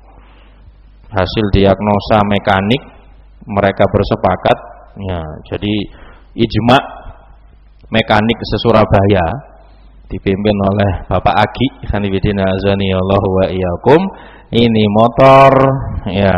Hasil diagnosa mekanik, mereka bersepakat, ya jadi ijma mekanik se-Surabaya dipimpin oleh Bapak Agi, Khanifidina azani Allah wa iyyakum, ini motor ya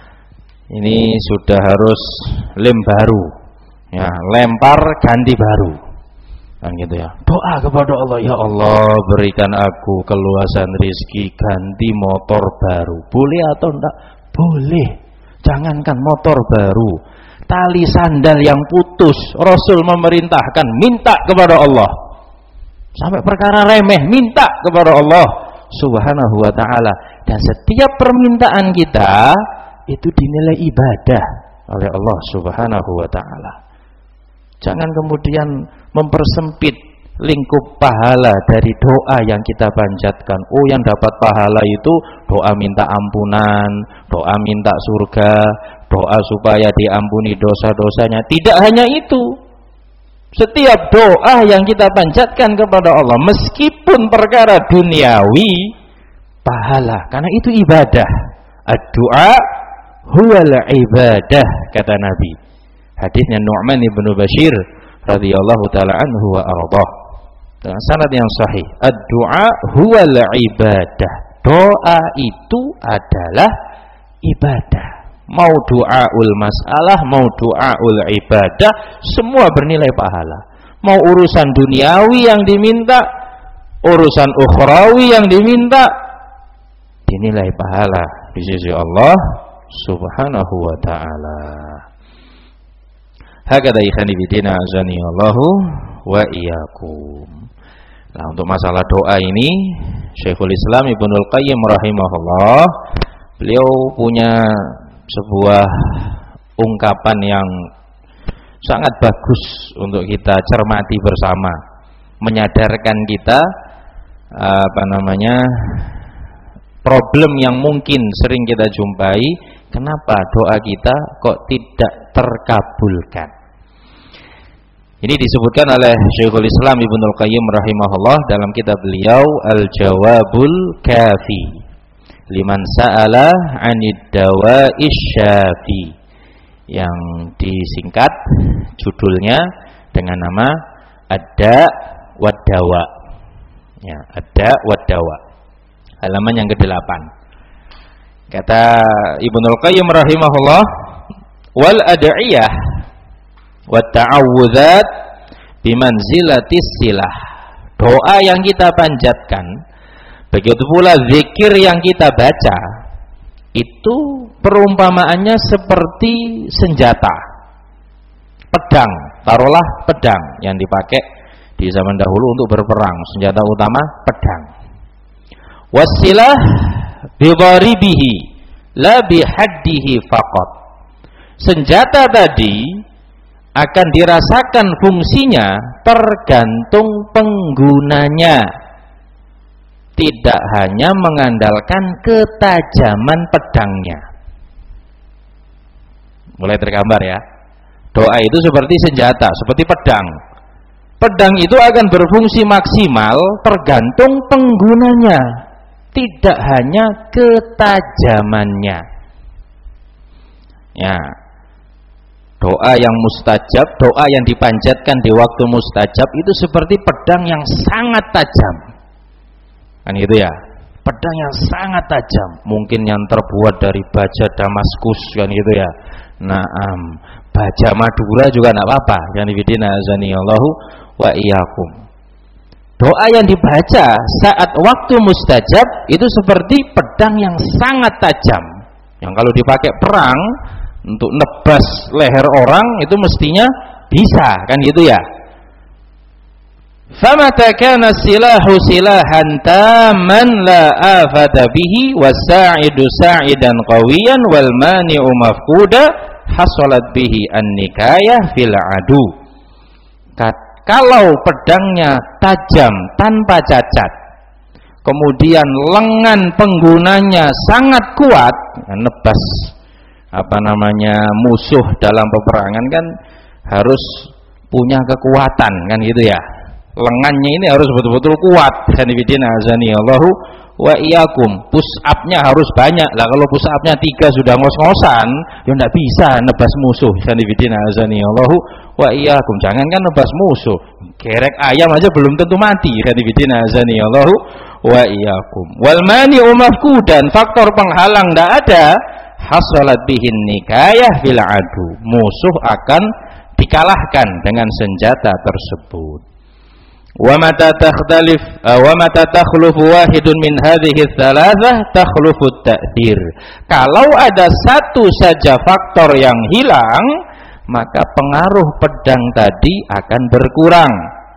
ini sudah harus lem baru, ya lempar ganti baru, kan gitu ya. Doa kepada Allah, ya Allah berikan aku keluasan rezeki ganti motor baru. Boleh atau enggak? Boleh. Jangankan motor baru, tali sandal yang putus, Rasul memerintahkan minta kepada Allah. Sampai perkara remeh minta kepada Allah Subhanahu wa taala. Dan setiap permintaan kita itu dinilai ibadah oleh Allah Subhanahu wa taala. Jangan kemudian mempersempit lingkup pahala dari doa yang kita panjatkan. Oh, yang dapat pahala itu doa minta ampunan, doa minta surga, doa supaya diampuni dosa-dosanya. Tidak hanya itu, setiap doa yang kita panjatkan kepada Allah, meskipun perkara duniawi, pahala, karena itu ibadah. Ad-du'a huwal ibadah, kata Nabi. Hadisnya Nu'man ibnu Bashir radhiyallahu taala anhu wa ardhah, dengan sanad yang sahih. Ad-du'a huwal ibadah. Doa itu adalah ibadah. Mau du'aul masalah, mau du'aul ibadah, semua bernilai pahala. Mau urusan duniawi yang diminta, urusan ukhrawi yang diminta, dinilai pahala di sisi Allah Subhanahu wa ta'ala. Hakadha ikhani bidina azani Allahu wa iyyakum. Nah, untuk masalah doa ini Syekhul Islam Ibnul Qayyim rahimahullah, beliau punya sebuah ungkapan yang sangat bagus untuk kita cermati bersama, menyadarkan kita apa namanya problem yang mungkin sering kita jumpai, kenapa doa kita kok tidak terkabulkan. Ini disebutkan oleh Syekhul Islam Ibnul Qayyim rahimahullah dalam kitab beliau Al-Jawabul Kafi liman sa'ala 'anid dawa'is syafi, yang disingkat judulnya dengan nama Ad-Da' wad-Dawa. Ya, Ad-Da' wad-Dawa. Halaman yang kedelapan. Kata Ibnul Qayyim rahimahullah, wal ad'iyah wat ta'awudzat bimanzilatis silah. Doa yang kita panjatkan, begitu pula zikir yang kita baca, itu perumpamaannya seperti senjata, pedang. Taruhlah pedang yang dipakai di zaman dahulu untuk berperang, senjata utama pedang. Wasilah bidharibihi la bihaddihi faqat. Senjata tadi akan dirasakan fungsinya tergantung penggunanya, tidak hanya mengandalkan ketajaman pedangnya. Mulai tergambar ya, doa itu seperti senjata, seperti pedang. Pedang itu akan berfungsi maksimal tergantung penggunanya, tidak hanya ketajamannya. Ya, doa yang mustajab, doa yang dipanjatkan di waktu mustajab itu seperti pedang yang sangat tajam, kan gitu ya, pedang yang sangat tajam, mungkin yang terbuat dari baja Damaskus, kan gitu ya. Naam, baja Madura juga enggak apa-apa. Yang dibidina azani Allahu wa iyyakum. Doa yang dibaca saat waktu mustajab itu seperti pedang yang sangat tajam, yang kalau dipakai perang untuk nebas leher orang itu mestinya bisa, kan gitu ya. Famata kana silahu silahan taman la afata bihi wasa'idu sa'idan qawiyan wal mani'u mafquda hasalat bihi an-nikayah fil adu. Kalau pedangnya tajam tanpa cacat, kemudian lengan penggunanya sangat kuat, nebas apa namanya musuh dalam peperangan kan harus punya kekuatan, kan gitu ya. Lengannya ini harus betul-betul kuat. Hanifidina azani Allahu wa iyyakum. Push up-nya harus banyak. Lah kalau push up-nya tiga sudah ngos-ngosan, ya enggak bisa nebas musuh. Hanifidina azani Allahu wa iyyakum. Jangankan nebas musuh, gerek ayam aja belum tentu mati. Hanifidina azani Allahu wa iyyakum. Wal mani'u mafqudan, faktor penghalang enggak ada, hasalat bihin nikayah fil adu. Musuh akan dikalahkan dengan senjata tersebut. Wa mata takhtalif wa mata takhlufu wahidun min hadhihi tsalatsah takhlufu at-ta'thir. Kalau ada satu saja faktor yang hilang, maka pengaruh pedang tadi akan berkurang.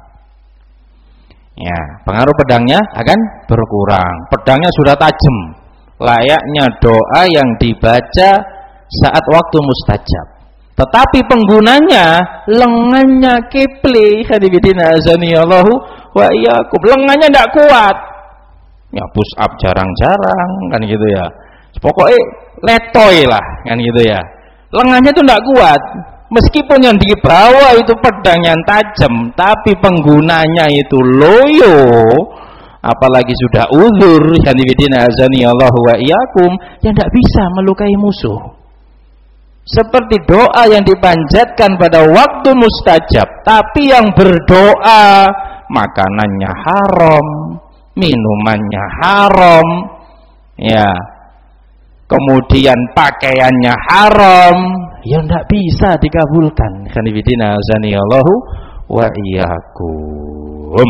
Ya, pengaruh pedangnya akan berkurang. Pedangnya sudah tajam, layaknya doa yang dibaca saat waktu mustajab. Tetapi penggunanya lengannya keple, hadibidina azanillahu wa iyyakum. Lengannya tidak kuat. Ya push up jarang-jarang kan gitu ya. Pokoknya letoy lah kan gitu ya. Lengannya itu tidak kuat. Meskipun yang di bawah itu pedang yang tajam, tapi penggunanya itu loyo, apalagi sudah uzur, hadibidina azanillahu wa iyyakum, yang tidak bisa melukai musuh. Seperti doa yang dipanjatkan pada waktu mustajab, tapi yang berdoa makanannya haram, minumannya haram, ya, kemudian pakaiannya haram, ya tidak bisa dikabulkan. Khanifidina azanillahu wa iyyakum.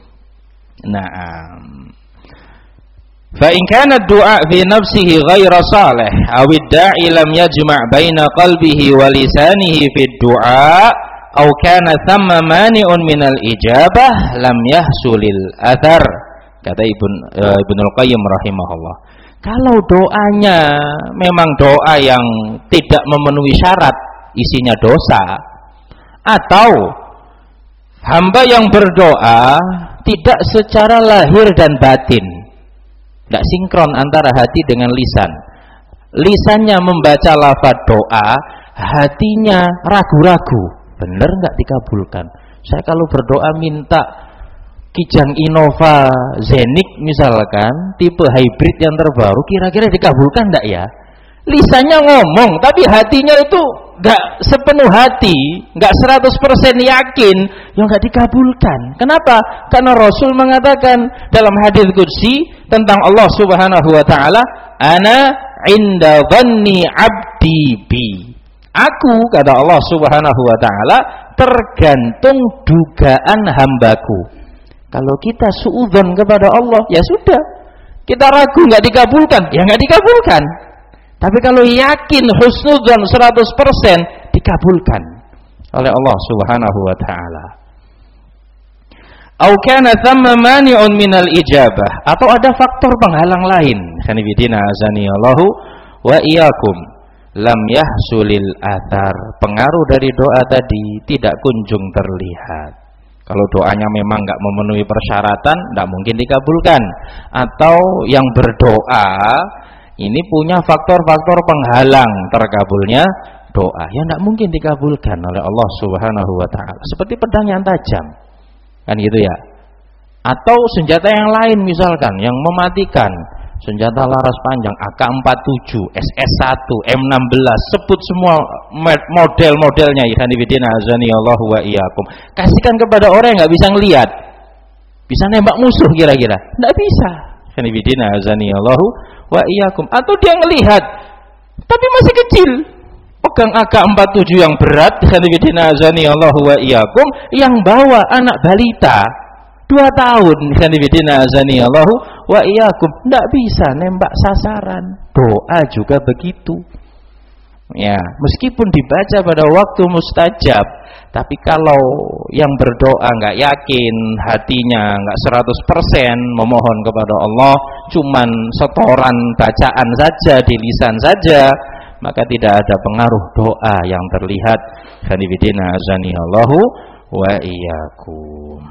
Naam. Fa in kana ad-du'a fi nafsihi ghayra salih aw ad-da'i lam yajma' baina qalbihi wa lisanihi fi ad-du'a aw kana thamma mani'un min al-ijabah lam yahsulil athar. Kata Ibn uh, Ibnul Qayyim rahimahullah. Kalau doanya memang doa yang tidak memenuhi syarat, isinya dosa, atau hamba yang berdoa tidak secara lahir dan batin, tidak sinkron antara hati dengan lisan, lisannya membaca lafaz doa, hatinya ragu-ragu, benar nggak dikabulkan. Saya kalau berdoa minta Kijang Innova Zenik misalkan, tipe hybrid yang terbaru, kira-kira dikabulkan enggak ya? Lisannya ngomong, tapi hatinya itu enggak sepenuh hati, enggak seratus persen yakin, ya enggak dikabulkan. Kenapa? Karena Rasul mengatakan dalam hadis qudsi tentang Allah Subhanahu wa taala, ana inda dhanni abdi bi. Aku, kata Allah Subhanahu wa taala, tergantung dugaan hambaku. Kalau kita suudzon kepada Allah, ya sudah. Kita ragu nggak dikabulkan, ya nggak dikabulkan. Tapi kalau yakin husnudzon seratus persen dikabulkan oleh Allah Subhanahu wa taala. Au kana thamma mani'un minal ijabah, atau ada faktor penghalang lain. Khanifidina azanillahu wa iyyakum. Lam yahsulil athar. Pengaruh dari doa tadi tidak kunjung terlihat. Kalau doanya memang nggak memenuhi persyaratan, nggak mungkin dikabulkan. Atau yang berdoa ini punya faktor-faktor penghalang terkabulnya doa, yang nggak mungkin dikabulkan oleh Allah Subhanahu wa taala. Seperti pedang yang tajam, kan gitu ya. Atau senjata yang lain misalkan yang mematikan, senjata laras panjang A K empat puluh tujuh, S S satu, M enam belas, sebut semua model-modelnya. Ikhwanifidina azanillahu wa iyyakum. Kasihkan kepada orang yang nggak bisa ngelihat, bisa nembak musuh kira-kira, nggak bisa. Ikhwanifidina azanillahu wa iyyakum. Atau dia ngelihat tapi masih kecil, pegang A K empat puluh tujuh yang berat. Ikhwanifidina azanillahu wa iyyakum, yang bawa anak balita dua tahun. Ikhwanifidina azanillahu wa iyyakum, tidak bisa nembak sasaran. Doa juga begitu ya, meskipun dibaca pada waktu mustajab, tapi kalau yang berdoa nggak yakin, hatinya nggak seratus persen memohon kepada Allah, cuman setoran bacaan saja di lisan saja, maka tidak ada pengaruh doa yang terlihat. Khanifidina azanillahu wa iyyakum.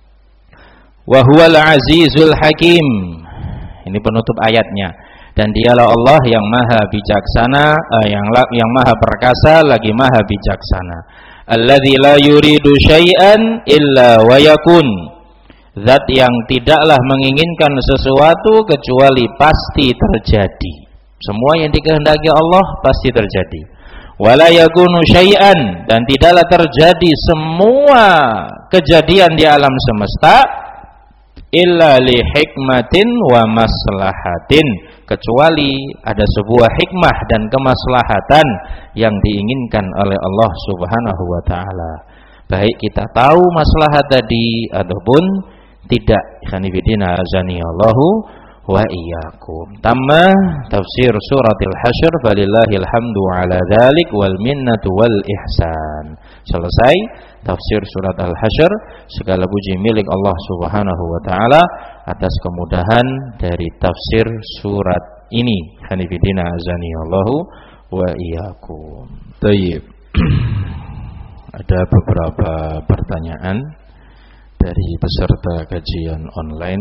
Wa huwal azizul hakim. Ini penutup ayatnya. Dan dialah Allah yang maha bijaksana, eh, yang yang maha perkasa lagi maha bijaksana. Alladzi la yuridu syai'an illa wa yakun. Zat yang tidaklah menginginkan sesuatu kecuali pasti terjadi. Semua yang dikehendaki Allah pasti terjadi. Wala yakunu syai'an, dan tidaklah terjadi semua kejadian di alam semesta illa li hikmatin wa maslahatin, kecuali ada sebuah hikmah dan kemaslahatan yang diinginkan oleh Allah Subhanahu wa taala. Baik kita tahu maslahat tadi ataupun tidak. Khanifidina azanillahu wa iyyakum. Tamma tafsir suratil Hasyr, falillahil hamdu ala dzalik wal minnatu wal ihsan. Selesai tafsir surat Al-Hasyr. Segala puji milik Allah Subhanahu wa taala atas kemudahan dari tafsir surat ini. Hanifidina azanillahu wa iyyakum. Tayyib. ada beberapa pertanyaan dari peserta kajian online.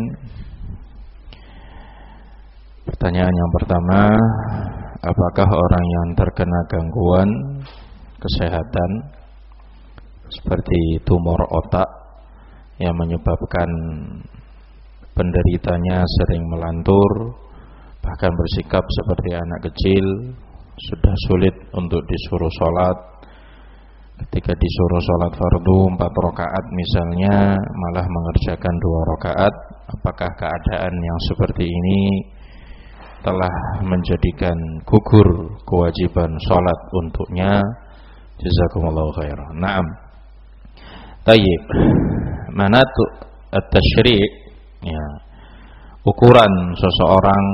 Pertanyaan yang pertama, apakah orang yang terkena gangguan kesehatan seperti tumor otak yang menyebabkan penderitanya sering melantur, bahkan bersikap seperti anak kecil, sudah sulit untuk disuruh sholat, ketika disuruh sholat fardu empat rakaat misalnya malah mengerjakan dua rakaat, apakah keadaan yang seperti ini telah menjadikan gugur kewajiban sholat untuknya? Jazakumullahu khairan. Naam. Tayyib. Manatu at-tasyri', ya, ukuran seseorang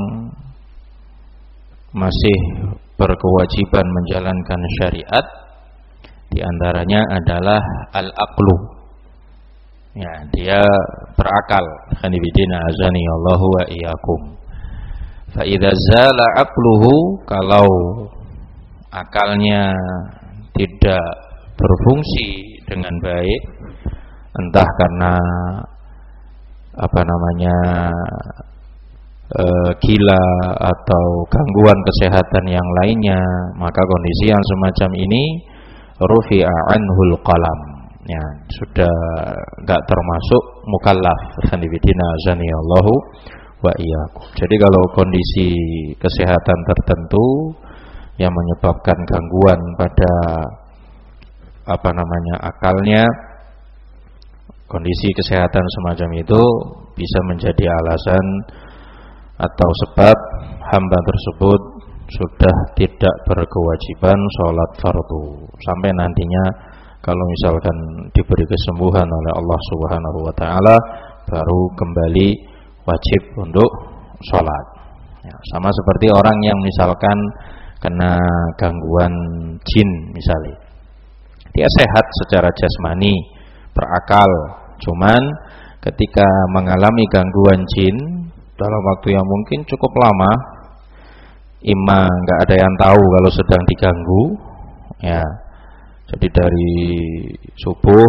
masih berkewajiban menjalankan syariat, di antaranya adalah al-aqlu. Ya, dia berakal. Khanibidina azani Allahu wa iyyakum. Fa idza zala aqluhu, kalau akalnya tidak berfungsi dengan baik, entah karena apa namanya e, gila atau gangguan kesehatan yang lainnya, maka kondisi yang semacam ini rufi'a anhul qalam, ya, sudah enggak termasuk mukallaf. Khanibidina azanillahu wa iyyakum. Jadi kalau kondisi kesehatan tertentu yang menyebabkan gangguan pada apa namanya akalnya, kondisi kesehatan semacam itu bisa menjadi alasan atau sebab hamba tersebut sudah tidak berkewajiban sholat fardu sampai nantinya kalau misalkan diberi kesembuhan oleh Allah Subhanahu wa taala baru kembali wajib untuk sholat. Ya, sama seperti orang yang misalkan kena gangguan jin misalnya, dia sehat secara jasmani, berakal, cuman ketika mengalami gangguan jin dalam waktu yang mungkin cukup lama, imma nggak ada yang tahu kalau sedang diganggu, ya, jadi dari subuh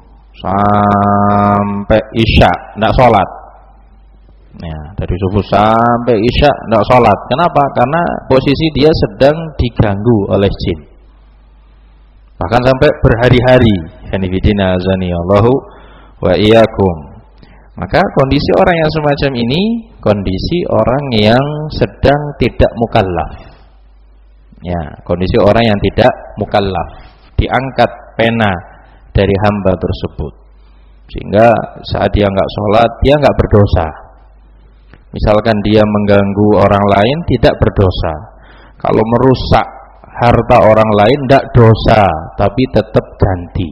sampai isya nggak sholat, ya, dari subuh sampai isya nggak sholat. Kenapa? Karena posisi dia sedang diganggu oleh jin, bahkan sampai berhari-hari. Hanifidina azani Allahu wa iyyakum. Maka kondisi orang yang semacam ini kondisi orang yang sedang tidak mukallaf. Ya, kondisi orang yang tidak mukallaf, diangkat pena dari hamba tersebut, sehingga saat dia nggak sholat dia nggak berdosa. Misalkan dia mengganggu orang lain tidak berdosa. Kalau merusak harta orang lain tidak dosa, tapi tetap ganti.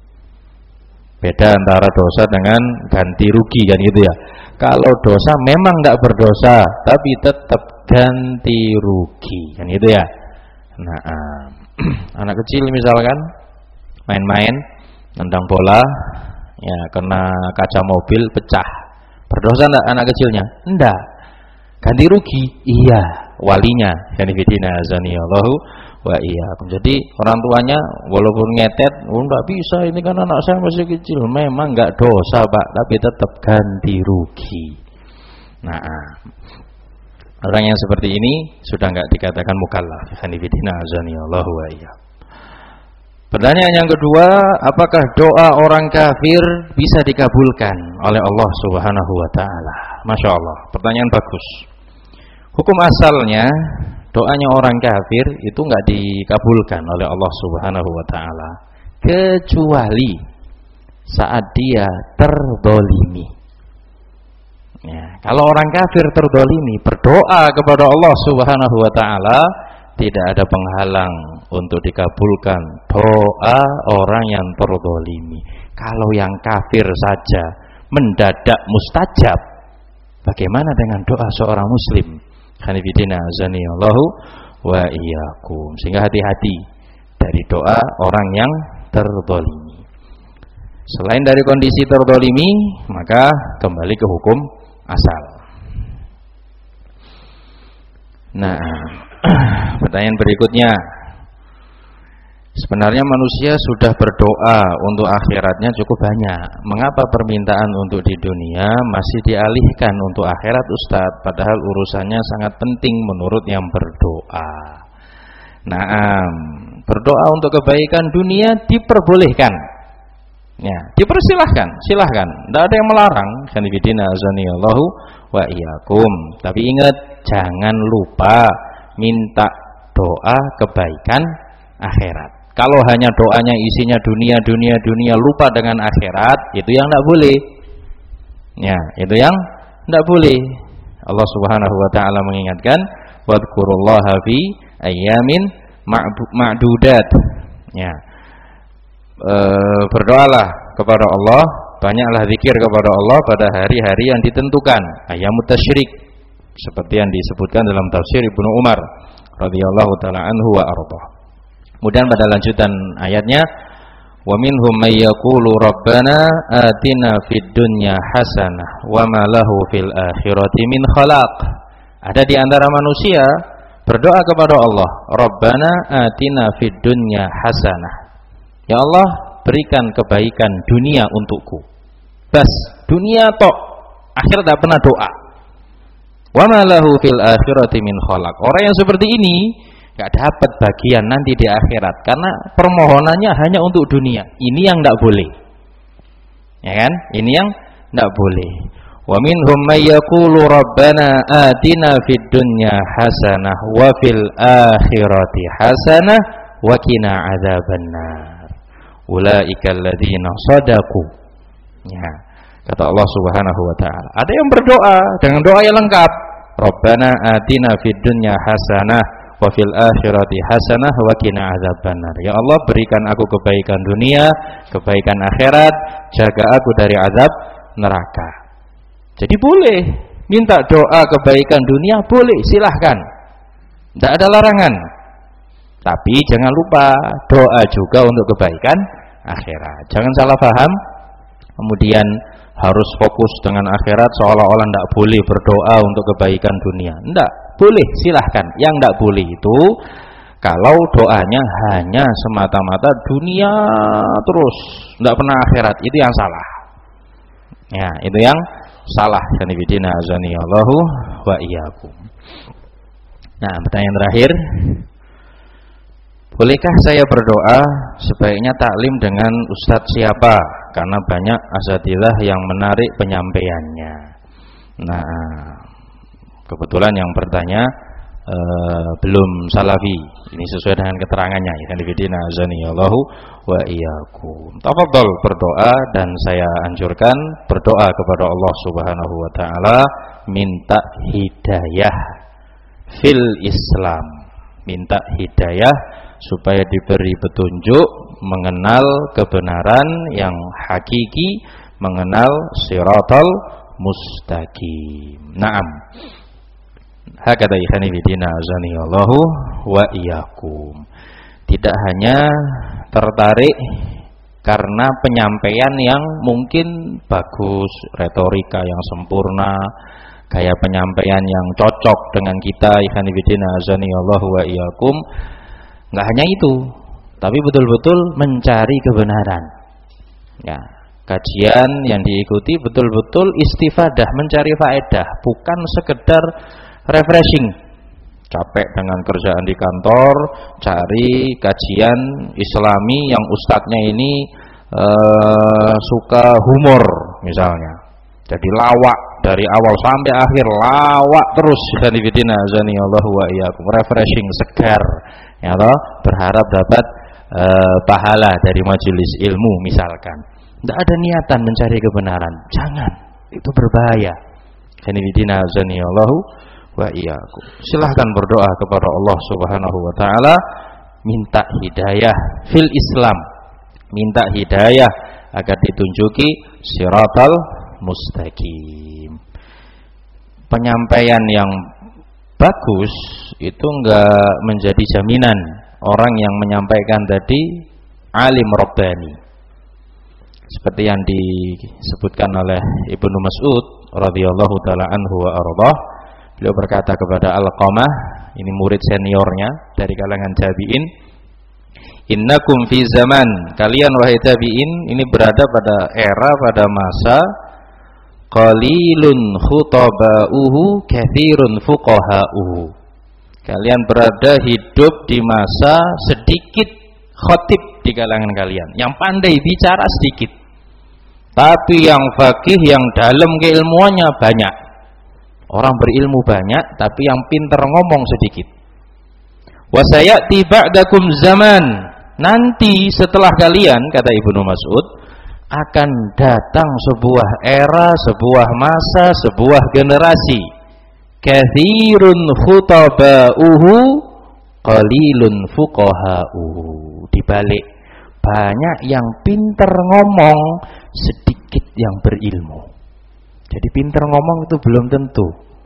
Beda antara dosa dengan ganti rugi, kan gitu ya. Kalau dosa memang tidak berdosa, tapi tetap ganti rugi, kan gitu ya. Nah, anak kecil misalkan main-main tendang bola, ya, kena kaca mobil pecah, berdosa enggak anak kecilnya? Enggak. Ganti rugi? Iya, walinya. Hanifidina azani Allahu wa iyyakum. Jadi orang tuanya walaupun ngetet, oh enggak bisa, ini kan anak saya masih kecil. Memang enggak dosa, Pak, tapi tetap ganti rugi. Nah, orang yang seperti ini sudah enggak dikatakan mukallaf. Hanifidina azani Allahu wa iyyakum. Pertanyaan yang kedua, apakah doa orang kafir bisa dikabulkan oleh Allah Subhanahu wa taala? Masya Allah, pertanyaan bagus. Hukum asalnya doanya orang kafir itu enggak dikabulkan oleh Allah Subhanahu wa taala kecuali saat dia terdolimi. Ya, kalau orang kafir terdolimi berdoa kepada Allah Subhanahu wa taala, tidak ada penghalang untuk dikabulkan doa orang yang terdolimi. Kalau yang kafir saja mendadak mustajab, bagaimana dengan doa seorang muslim? Hanifidina azani Allahu wa iyyakum. Sehingga hati-hati dari doa orang yang terdolimi. Selain dari kondisi terdolimi, maka kembali ke hukum asal. Nah, pertanyaan berikutnya, Sebenarnya manusia sudah berdoa untuk akhiratnya cukup banyak. Mengapa permintaan untuk di dunia masih dialihkan untuk akhirat, Ustadz? Padahal urusannya sangat penting menurut yang berdoa. Naam, berdoa untuk kebaikan dunia diperbolehkan. Ya, dipersilahkan, silahkan. Tidak ada yang melarang. Kanibidina azanillahu wa iyyakum. Tapi ingat, jangan lupa minta doa kebaikan akhirat. Kalau hanya doanya isinya dunia, dunia, dunia, lupa dengan akhirat, itu yang tidak boleh. Ya, itu yang tidak boleh. Allah Subhanahu wa taala mengingatkan, wadhkurullaha fi ayyamin ma'dudat. Ya. E, berdoalah kepada Allah, banyaklah zikir kepada Allah pada hari-hari yang ditentukan, ayyamut tasyrik, seperti yang disebutkan dalam tafsir Ibnu Umar radhiyallahu taala anhu wa ardhah. Kemudian pada lanjutan ayatnya, wa minhum may yaqulu rabbana atina fid dunya hasanah wa ma lahu fil akhirati min khalaq. Ada di antara manusia berdoa kepada Allah, rabbana atina fid dunya hasanah. Ya Allah, berikan kebaikan dunia untukku. Bas, dunia tok, akhir tak pernah doa. Wa ma lahu fil akhirati min khalaq. Orang yang seperti ini gak dapat bagian nanti di akhirat karena permohonannya hanya untuk dunia. Ini yang tidak boleh, ya kan? Ini yang tidak boleh. Wa minhum may yaqulu rabbana atina fid dunya hasanah wa fil akhirati hasanah wa qina adzabannar. Ulaika alladziina shadaqu. Ya, kata Allah Subhanahu wa taala. Ada yang berdoa dengan doa yang lengkap. Rabbana atina fid dunya hasanah wa fil akhirati hasanah wa qina adzabannar. Ya Allah, berikan aku kebaikan dunia, kebaikan akhirat, jaga aku dari azab neraka. Jadi boleh minta doa kebaikan dunia, boleh, silahkan, tidak ada larangan. Tapi jangan lupa doa juga untuk kebaikan akhirat. Jangan salah paham, kemudian harus fokus dengan akhirat seolah-olah tidak boleh berdoa untuk kebaikan dunia. Tidak, boleh, silahkan. Yang tidak boleh itu kalau doanya hanya semata-mata dunia terus, tidak pernah akhirat, itu yang salah. Ya, itu yang salah. Kanibidina azanillahu wa iyyakum. Nah, pertanyaan terakhir, bolehkah saya berdoa sebaiknya taklim dengan ustadz siapa? Karena banyak asatidzah yang menarik penyampaiannya. Nah, kebetulan yang bertanya eh, belum salafi. Ini sesuai dengan keterangannya. Kanibidina azanillahu wa iyyakum. Tafadhol berdoa, dan saya anjurkan berdoa kepada Allah Subhanahu wa taala minta hidayah fil Islam. Minta hidayah supaya diberi petunjuk mengenal kebenaran yang hakiki, mengenal siratal mustaqim. Naam. Hakada ikhani bidina azanillahu wa iyyakum. Tidak hanya tertarik karena penyampaian yang mungkin bagus, retorika yang sempurna, gaya penyampaian yang cocok dengan kita, ikhani bidina azanillahu wa iyyakum. Enggak hanya itu, tapi betul-betul mencari kebenaran. Ya, kajian yang diikuti betul-betul istifadah, mencari faedah, bukan sekedar refreshing. Capek dengan kerjaan di kantor, cari kajian Islami yang ustadznya ini uh, suka humor misalnya. Jadi lawak dari awal sampai akhir, lawak terus. Kanibidina azanillahu wa iyyakum, refreshing, segar. Ya toh, berharap dapat e, pahala dari majelis ilmu misalkan. Tidak ada niatan mencari kebenaran, jangan, itu berbahaya. Kanibidina azanillahu wa iyyakum. Silahkan berdoa kepada Allah Subhanahu wa taala, minta hidayah fil Islam, minta hidayah agar ditunjuki siratal mustaqim. Penyampaian yang bagus itu enggak menjadi jaminan orang yang menyampaikan tadi alim rabbani. Seperti yang disebutkan oleh Ibnu Mas'ud radhiyallahu taala anhu wa ardhah, beliau berkata kepada Alqamah, ini murid seniornya dari kalangan tabi'in, Innakum fi zaman, kalian wahai tabi'in ini berada pada era, pada masa qalilun khutaba'uhu katsirun fuqaha'uhu. Kalian berada hidup di masa sedikit khatib di kalangan kalian, yang pandai bicara sedikit, tapi yang faqih, yang dalam keilmuannya banyak. Orang berilmu banyak, tapi yang pintar ngomong sedikit. Wa sayati ba'dakum zaman, nanti setelah kalian, kata Ibnu Mas'ud, akan datang sebuah era, sebuah masa, sebuah generasi. Katsirun khutaba'uhu qalilun fuqaha'uhu. Dibalik, banyak yang pintar ngomong, sedikit yang berilmu. Jadi pintar ngomong itu belum tentu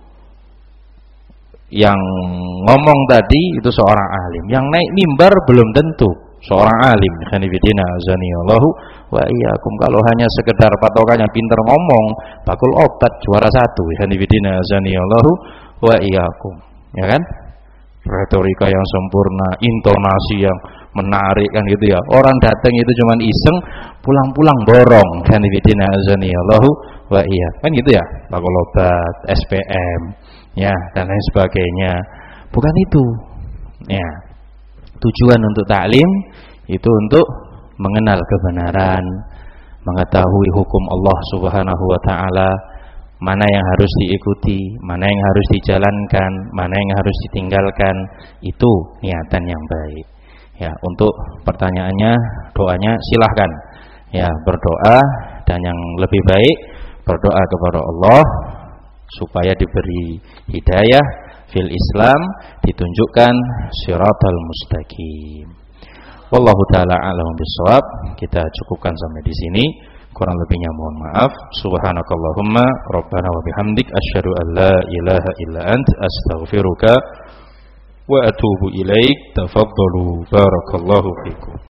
yang ngomong tadi itu seorang alim, yang naik mimbar belum tentu seorang alim. Khanifidina azanillahu wa iyyakum. Kalau hanya sekedar patokannya pintar ngomong, bakul obat juara satu. Khanifidina azanillahu wa iyyakum. Ya kan? Retorika yang sempurna, intonasi yang menarik kan gitu ya. Orang datang itu cuman iseng, pulang-pulang borong. Khanifidina azanillahu wa iyyakum. Kan gitu ya. Bakul obat, S P M, ya dan lain sebagainya. Bukan itu. Ya. Tujuan untuk taklim itu untuk mengenal kebenaran, mengetahui hukum Allah Subhanahu wa taala, mana yang harus diikuti, mana yang harus dijalankan, mana yang harus ditinggalkan. Itu niatan yang baik. Ya, untuk pertanyaannya, doanya silahkan. Ya, berdoa, dan yang lebih baik berdoa kepada Allah supaya diberi hidayah fil Islam, ditunjukkan siratal mustaqim. Wallahu taala a'lam bishawab. Kita cukupkan sampai di sini. Kurang lebihnya mohon maaf. Subhanakallahumma rabbana wa bihamdik asyhadu an la ilaha illa ant astaghfiruka wa atubu ilaik. Tafaddalu barakallahu fikum.